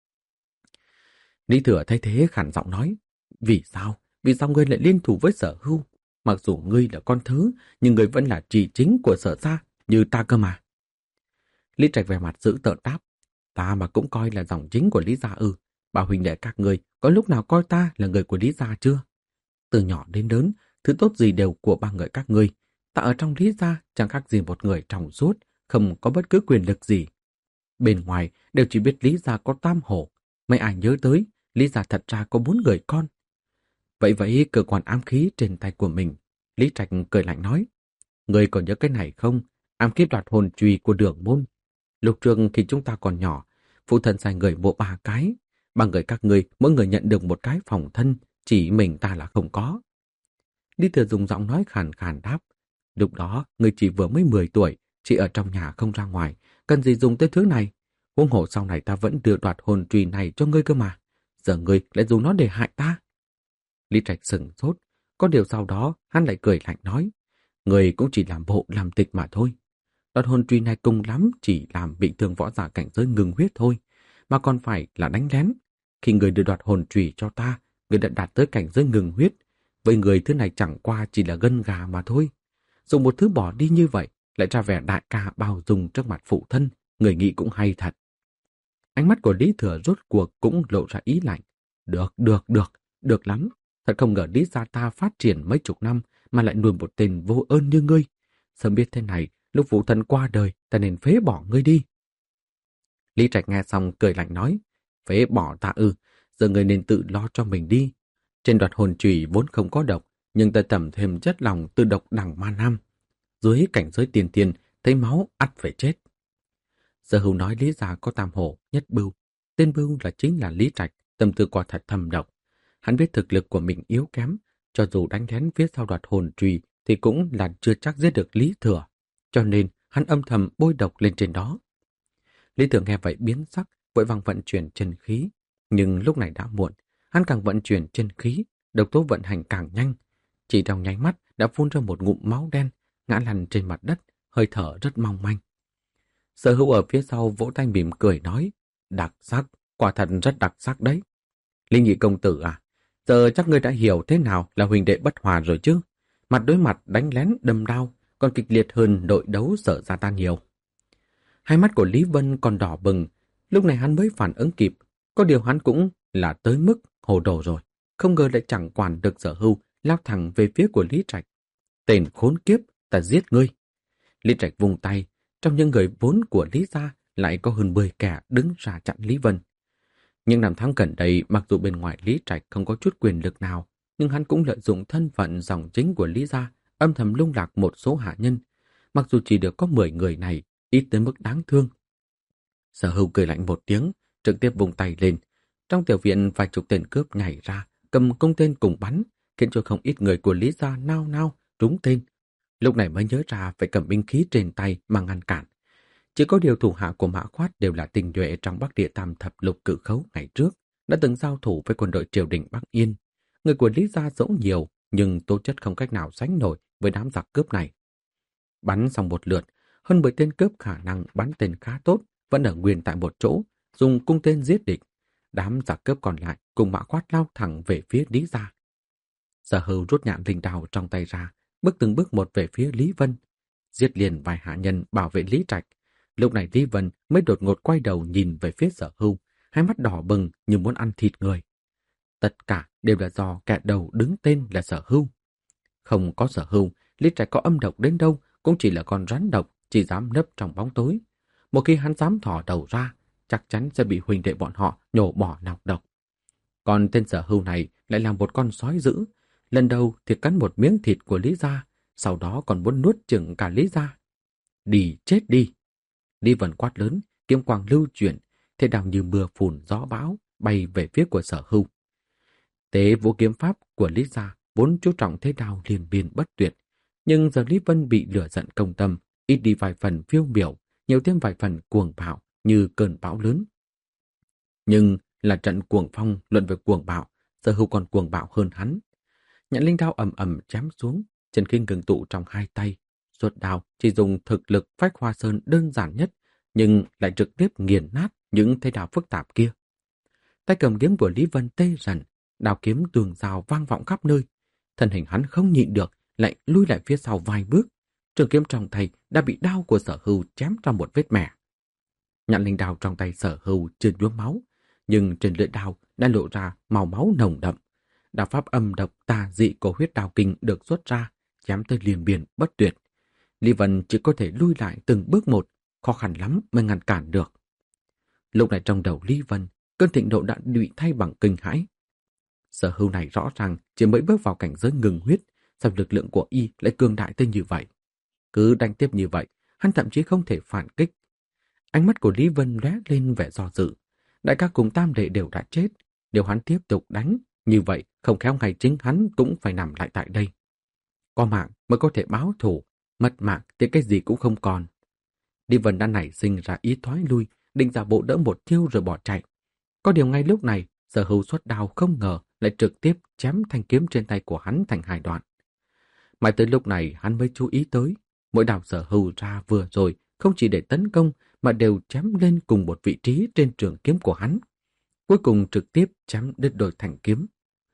Lý Thừa thấy thế khản giọng nói, vì sao? Vì sao ngươi lại liên thủ với Sở Hưu? Mặc dù ngươi là con thứ, nhưng ngươi vẫn là chỉ chính của Sở gia, như ta cơ mà. Lý Trạch vẻ mặt giữ tợn đáp, ta mà cũng coi là dòng chính của Lý gia ư? Bảo huynh đệ các ngươi có lúc nào coi ta là người của Lý gia chưa? Từ nhỏ đến lớn, thứ tốt gì đều của ba người các ngươi. Ta ở trong Lý gia chẳng khác gì một người trong suốt, không có bất cứ quyền lực gì. Bên ngoài đều chỉ biết Lý gia có tam hổ, mấy ai nhớ tới Lý gia thật ra có 4 người con. Vậy cơ quan ám khí trên tay của mình, Lý Trạch cười lạnh nói, ngươi còn nhớ cái này không? Ám khí đoạt hồn chùy của Đường môn. Lúc trước khi chúng ta còn nhỏ, phụ thân sai người mua 3 cái, ba người các ngươi mỗi người nhận được một cái phòng thân, chỉ mình ta là không có. Lý Thừa dùng giọng nói khàn khàn đáp, lúc đó ngươi chỉ vừa mới 10 tuổi, chỉ ở trong nhà không ra ngoài, cần gì dùng tới thứ này? Huống hồ sau này ta vẫn đưa đoạt hồn chùy này cho ngươi cơ mà, giờ ngươi lại dùng nó để hại ta. Lý Trạch sững sốt, có điều sau đó hắn lại cười lạnh nói, ngươi cũng chỉ làm bộ làm tịch mà thôi. Đoạt hồn chùy này cùng lắm chỉ làm bị thương võ giả cảnh giới ngừng huyết thôi, mà còn phải là đánh lén. Khi người đưa đoạt hồn chùy cho ta, người đã đạt tới cảnh giới ngừng huyết, với người thứ này chẳng qua chỉ là gân gà mà thôi. Dùng một thứ bỏ đi như vậy, lại ra vẻ đại ca bao dung trước mặt phụ thân, người nghĩ cũng hay thật. Ánh mắt của Lý Thừa rốt cuộc cũng lộ ra ý lạnh. Được lắm. Thật không ngờ Lý gia ta phát triển mấy chục năm mà lại nuôi một tên vô ơn như ngươi. Sớm biết thế này, lúc phụ thân qua đời, ta nên phế bỏ ngươi đi. Lý Trạch nghe xong cười lạnh nói, phế bỏ ta ư, giờ ngươi nên tự lo cho mình đi. Trên đoạt hồn chùy vốn không có độc, nhưng ta tẩm thêm chất lỏng từ độc đằng ma nam. Dưới cảnh giới tiền tiền, thấy máu ắt phải chết. Sở Hưu nói Lý gia có tam hổ, nhất bưu. Tên bưu chính là Lý Trạch, tâm tư quả thật thầm độc. Hắn biết thực lực của mình yếu kém, cho dù đánh lén phía sau đoạt hồn chùy thì cũng là chưa chắc giết được Lý Thừa. Cho nên hắn âm thầm bôi độc lên trên đó. Lý Thừa nghe vậy biến sắc, vội vàng vận chuyển chân khí. Nhưng lúc này đã muộn, hắn càng vận chuyển chân khí, độc tố vận hành càng nhanh. Chỉ trong nháy mắt đã phun ra một ngụm máu đen, ngã lăn trên mặt đất, hơi thở rất mong manh. Sở Hữu ở phía sau vỗ tay mỉm cười nói, đặc sắc, quả thật rất đặc sắc đấy. Linh Nhị công tử à, giờ chắc ngươi đã hiểu thế nào là huynh đệ bất hòa rồi chứ? Mặt đối mặt đánh lén đâm đao, còn kịch liệt hơn đội đấu Sở gia ta nhiều. Hai mắt của Lý Vân còn đỏ bừng, lúc này hắn mới phản ứng kịp, có điều hắn cũng là tới mức hồ đồ rồi, không ngờ lại chẳng quản được Sở Hưu, lao thẳng về phía của Lý Trạch. Tên khốn kiếp, ta giết ngươi. Lý Trạch vùng tay, trong những người vốn của Lý gia lại có hơn 10 kẻ đứng ra chặn Lý Vân. Nhưng năm tháng gần đây, mặc dù bên ngoài Lý Trạch không có chút quyền lực nào, nhưng hắn cũng lợi dụng thân phận dòng chính của Lý gia, âm thầm lung lạc một số hạ nhân. Mặc dù chỉ được có 10 người này, ít tới mức đáng thương. Sở Hưu cười lạnh một tiếng, trực tiếp vùng tay lên. Trong tiểu viện vài chục tên cướp nhảy ra, cầm cung tên cùng bắn, khiến cho không ít người của Lý gia nao nao, trúng tên. Lúc này mới nhớ ra phải cầm binh khí trên tay mà ngăn cản. Chỉ có điều thủ hạ của Mã Khoát đều là tinh nhuệ trong Bắc Địa Tam Thập Lục Cự Khấu ngày trước, đã từng giao thủ với quân đội triều đình Bắc Yên. Người của Lý gia dẫu nhiều, nhưng tố chất không cách nào sánh nổi với đám giặc cướp này. Bắn xong một lượt, hơn 10 tên cướp khả năng bắn tên khá tốt, vẫn ở nguyên tại một chỗ, dùng cung tên giết địch. Đám giặc cướp còn lại cùng Mã Khoát lao thẳng về phía Lý gia. Sở Hưu rút nhạn linh đào trong tay ra, bước từng bước một về phía Lý Vân, giết liền vài hạ nhân bảo vệ Lý Trạch. Lúc này Lý Vân mới đột ngột quay đầu nhìn về phía Sở Hưu, hai mắt đỏ bừng như muốn ăn thịt người. Tất cả đều là do kẻ đầu đứng tên là Sở Hưu. Không có Sở Hưu, Lý Trạch có âm độc đến đâu cũng chỉ là con rắn độc chỉ dám nấp trong bóng tối. Một khi hắn dám thò đầu ra, chắc chắn sẽ bị huynh đệ bọn họ nhổ bỏ nọc độc. Còn tên Sở Hưu này lại là một con sói dữ. Lần đầu thì cắn một miếng thịt của Lý gia, sau đó còn muốn nuốt chửng cả Lý gia. Đi chết đi! Lý Vân quát lớn, kiếm quang lưu chuyển, thế đào như mưa phùn gió bão bay về phía của Sở Hưu. Tế vũ kiếm pháp của Lý gia vốn chú trọng thế đào liên biên bất tuyệt, nhưng giờ Lý Vân bị lửa giận công tâm, ít đi vài phần phiêu miểu, nhiều thêm vài phần cuồng bạo như cơn bão lớn. Nhưng là trận cuồng phong luận về cuồng bạo, Sở Hưu còn cuồng bạo hơn hắn. Nhãn linh đao ầm ầm chém xuống, chân khí ngừng tụ trong hai tay. Suốt đao chỉ dùng thực lực phách hoa sơn đơn giản nhất, nhưng lại trực tiếp nghiền nát những thế đao phức tạp kia. Tay cầm kiếm của Lý Vân tê dần, đao kiếm tường rào vang vọng khắp nơi. Thân hình hắn không nhịn được, lại lui lại phía sau vài bước. Trường kiếm trong tay đã bị đao của Sở Hưu chém ra một vết mẻ. Nhãn linh đao trong tay Sở Hưu chưa nhuốm máu, nhưng trên lưỡi đao đã lộ ra màu máu nồng đậm. Đạo pháp âm độc tà dị của huyết đao kinh được xuất ra, chém tới liền biển bất tuyệt. Lý Vân chỉ có thể lui lại từng bước một, khó khăn lắm mới ngăn cản được. Lúc này trong đầu Lý Vân, cơn thịnh nộ đã bị thay bằng kinh hãi. Sở Hưu này rõ ràng chỉ mới bước vào cảnh giới ngừng huyết, sao lực lượng của y lại cường đại tới như vậy? Cứ đánh tiếp như vậy, hắn thậm chí không thể phản kích. Ánh mắt của Lý Vân lóe lên vẻ do dự. Đại ca cùng tam đệ đều đã chết, nếu hắn tiếp tục đánh, như vậy không khéo ngày chính hắn cũng phải nằm lại tại đây. Có mạng mới có thể báo thù, mất mạng thì cái gì cũng không còn. Lý Vân đã nảy sinh ra ý thoái lui, định giả bộ đỡ một chiêu rồi bỏ chạy. Có điều ngay lúc này, Sở Hưu xuất đao không ngờ lại trực tiếp chém thanh kiếm trên tay của hắn thành hai đoạn. Mãi tới lúc này hắn mới chú ý tới, mỗi đao Sở Hưu ra vừa rồi không chỉ để tấn công mà đều chém lên cùng một vị trí trên trường kiếm của hắn. Cuối cùng trực tiếp chém đứt đôi thanh kiếm.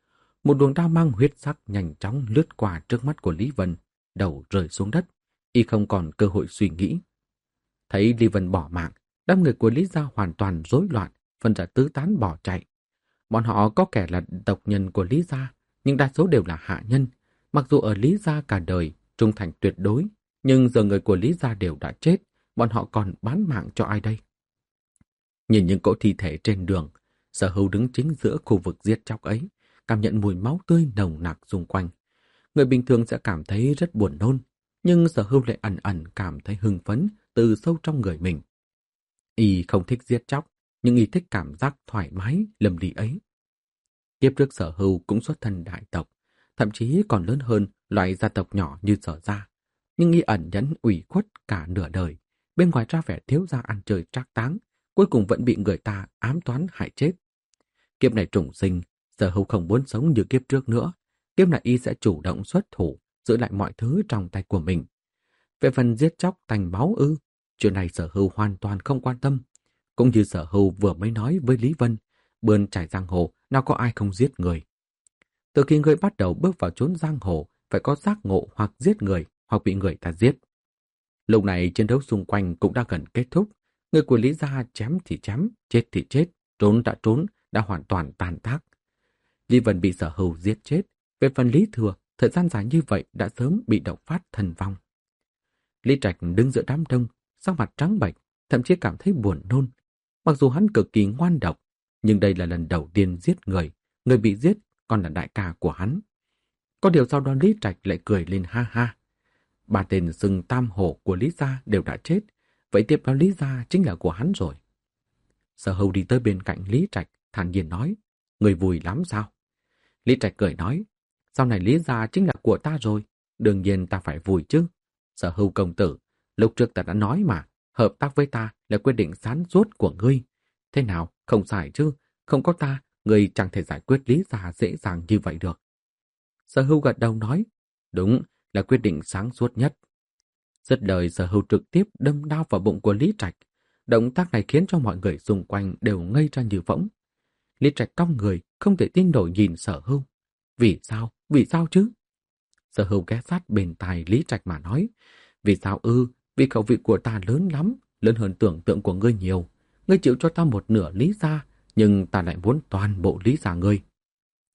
Một luồng đao mang huyết sắc nhanh chóng lướt qua trước mắt của Lý Vân, đầu rơi xuống đất, y không còn cơ hội suy nghĩ. Thấy Lý Vân bỏ mạng, đám người của Lý gia hoàn toàn rối loạn, phân ra tứ tán bỏ chạy. Bọn họ có kẻ là tộc nhân của Lý gia, nhưng đa số đều là hạ nhân. Mặc dù ở Lý gia cả đời trung thành tuyệt đối, nhưng giờ người của Lý gia đều đã chết, bọn họ còn bán mạng cho ai đây? Nhìn những cỗ thi thể trên đường, Sở Hưu đứng chính giữa khu vực giết chóc ấy, cảm nhận mùi máu tươi nồng nặc xung quanh. Người bình thường sẽ cảm thấy rất buồn nôn, nhưng Sở Hưu lại ẩn ẩn cảm thấy hưng phấn từ sâu trong người mình. Y không thích giết chóc, nhưng y thích cảm giác thoải mái, lầm lì ấy. Kiếp trước Sở Hưu cũng xuất thân đại tộc, thậm chí còn lớn hơn loại gia tộc nhỏ như Sở gia. Nhưng y ẩn nhẫn ủy khuất cả nửa đời, bên ngoài ra vẻ thiếu gia ăn chơi trác táng, cuối cùng vẫn bị người ta ám toán hại chết. Kiếp này trùng sinh, Sở Hưu không muốn sống như kiếp trước nữa. Kiếp này y sẽ chủ động xuất thủ, giữ lại mọi thứ trong tay của mình. Về phần giết chóc thành máu ư, chuyện này Sở Hưu hoàn toàn không quan tâm. Cũng như Sở Hưu vừa mới nói với Lý Vân, bươn trải giang hồ nào có ai không giết người. Từ khi người bắt đầu bước vào chốn giang hồ, phải có giác ngộ hoặc giết người hoặc bị người ta giết. Lúc này chiến đấu xung quanh cũng đã gần kết thúc. Người của Lý gia chém thì chém, chết thì chết, trốn, đã hoàn toàn tàn tác. Lý Vân bị Sở Hưu giết chết. Về phần Lý Thừa, thời gian dài như vậy đã sớm bị độc phát thân vong. Lý Trạch đứng giữa đám đông, sắc mặt trắng bệch, thậm chí cảm thấy buồn nôn. Mặc dù hắn cực kỳ ngoan độc, nhưng đây là lần đầu tiên giết người, người bị giết còn là đại ca của hắn. Có điều sau đó Lý Trạch lại cười lên ha ha. Ba tên sừng tam hổ của Lý gia đều đã chết, vậy tiếp đó Lý gia chính là của hắn rồi. Sở Hưu đi tới bên cạnh Lý Trạch, thản nhiên nói, người vui lắm sao? Lý Trạch cười nói, sau này Lý gia chính là của ta rồi, đương nhiên ta phải vui chứ. Sở Hưu công tử, lúc trước ta đã nói mà, hợp tác với ta là quyết định sáng suốt của ngươi. Thế nào, không sai chứ, không có ta, ngươi chẳng thể giải quyết Lý gia dễ dàng như vậy được. Sở Hưu gật đầu nói, đúng, là quyết định sáng suốt nhất. Dứt lời, Sở Hưu trực tiếp đâm đao vào bụng của Lý Trạch. Động tác này khiến cho mọi người xung quanh đều ngây ra như phỗng. Lý Trạch cong người, không thể tin nổi nhìn Sở Hưu. Vì sao? Vì sao chứ? Sở Hưu ghé sát bên tai Lý Trạch mà nói. Vì sao ư? Vì khẩu vị của ta lớn lắm, lớn hơn tưởng tượng của ngươi nhiều. Ngươi chịu cho ta một nửa Lý gia, nhưng ta lại muốn toàn bộ Lý gia ngươi.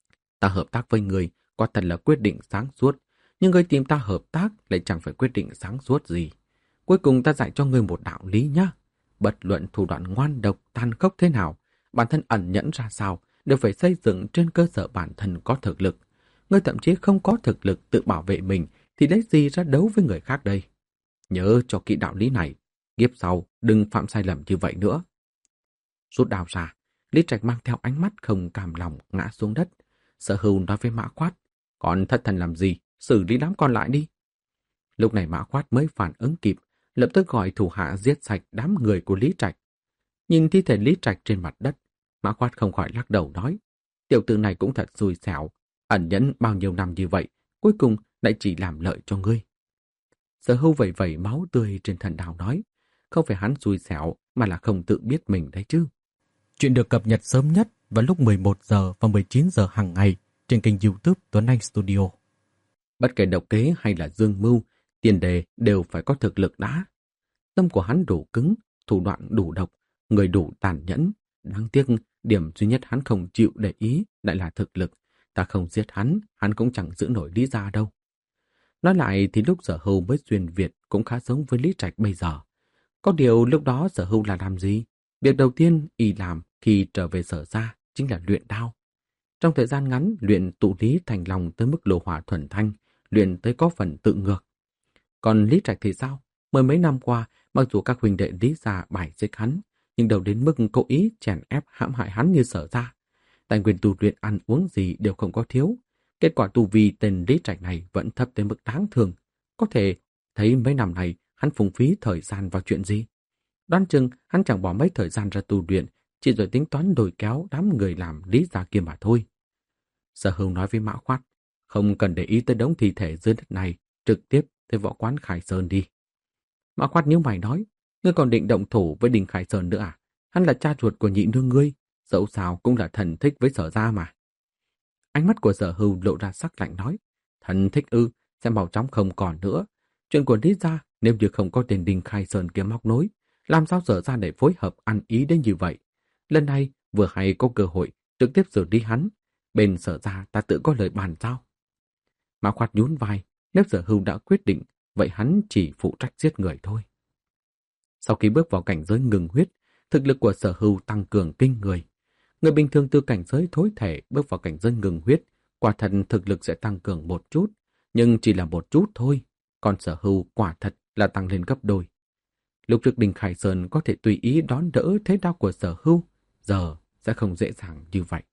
Ta hợp tác với người quả thật là quyết định sáng suốt, nhưng người tìm ta hợp tác lại chẳng phải quyết định sáng suốt gì. Cuối cùng ta dạy cho ngươi một đạo lý nhá. Bất luận thủ đoạn ngoan độc, tàn khốc thế nào, bản thân ẩn nhẫn ra sao, đều phải xây dựng trên cơ sở bản thân có thực lực. Ngươi thậm chí không có thực lực tự bảo vệ mình, thì lấy gì ra đấu với người khác đây? Nhớ cho kỹ đạo lý này, kiếp sau đừng phạm sai lầm như vậy nữa. Rút đao ra, Lý Trạch mang theo ánh mắt không cam lòng ngã xuống đất. Sở Hưu nói với Mã Khoát, còn thất thần làm gì, xử lý đám còn lại đi. Lúc này Mã Khoát mới phản ứng kịp, lập tức gọi thủ hạ giết sạch đám người của Lý Trạch. Nhìn thi thể Lý Trạch trên mặt đất, Mã Khoát không khỏi lắc đầu nói, tiểu tử này cũng thật xui xẻo, ẩn nhẫn bao nhiêu năm như vậy, cuối cùng lại chỉ làm lợi cho ngươi. Sở Hưu vẩy vẩy máu tươi trên thân đao nói, không phải hắn xui xẻo mà là không tự biết mình đấy chứ. Chuyện được cập nhật sớm nhất vào lúc 11 giờ và 19 giờ hàng ngày trên kênh YouTube Tuấn Anh Studio. Bất kể độc kế hay là dương mưu, tiền đề đều phải có thực lực đã. Tâm của hắn đủ cứng, thủ đoạn đủ độc, người đủ tàn nhẫn. Đáng tiếc, điểm duy nhất hắn không chịu để ý lại là thực lực. Ta không giết hắn, hắn cũng chẳng giữ nổi Lý gia đâu. Nói lại thì lúc Sở Hưu mới xuyên Việt cũng khá giống với Lý Trạch bây giờ. Có điều lúc đó Sở Hưu là làm gì? Việc đầu tiên y làm khi trở về Sở gia chính là luyện đao. Trong thời gian ngắn, luyện tụ lý thành lòng tới mức lô hỏa thuần thanh, luyện tới có phần tự ngược. Còn Lý Trạch thì sao? Mười mấy năm qua, mặc dù các huynh đệ Lý gia bài xích hắn, nhưng đâu đến mức cố ý chèn ép hãm hại hắn như Sở gia. Tài nguyên tu luyện ăn uống gì đều không có thiếu. Kết quả tu vi tên Lý Trạch này vẫn thấp tới mức đáng thương. Có thể thấy mấy năm này hắn phung phí thời gian vào chuyện gì. Đoán chừng hắn chẳng bỏ mấy thời gian ra tu luyện, chỉ rồi tính toán đồi kéo đám người làm Lý gia kia mà thôi. Sở Hưu nói với Mã Khoát, không cần để ý tới đống thi thể dưới đất này, trực tiếp tới võ quán Khải Sơn đi. Mã Khoát nhíu mày nói, ngươi còn định động thủ với Đình Khải Sơn nữa à? Hắn là cha ruột của nhị nương ngươi, dẫu sao cũng là thần thích với Sở gia mà. Ánh mắt của Sở Hưu lộ ra sắc lạnh nói, thần thích ư, sẽ mau chóng không còn nữa. Chuyện của Lý gia nếu như không có tên Đình Khải Sơn kia móc nối, làm sao Sở gia để phối hợp ăn ý đến như vậy? Lần này vừa hay có cơ hội trực tiếp xử lý hắn, bên Sở gia ta tự có lời bàn giao. Mã Khoát nhún vai, nếu Sở Hưu đã quyết định, vậy hắn chỉ phụ trách giết người thôi. Sau khi bước vào cảnh giới ngừng huyết, thực lực của Sở Hưu tăng cường kinh người. Người bình thường từ cảnh giới thối thể bước vào cảnh giới ngừng huyết, quả thật thực lực sẽ tăng cường một chút, nhưng chỉ là một chút thôi. Còn Sở Hưu quả thật là tăng lên gấp đôi. Lúc trước Đình Khải Sơn có thể tùy ý đón đỡ thế đao của Sở Hưu, giờ sẽ không dễ dàng như vậy.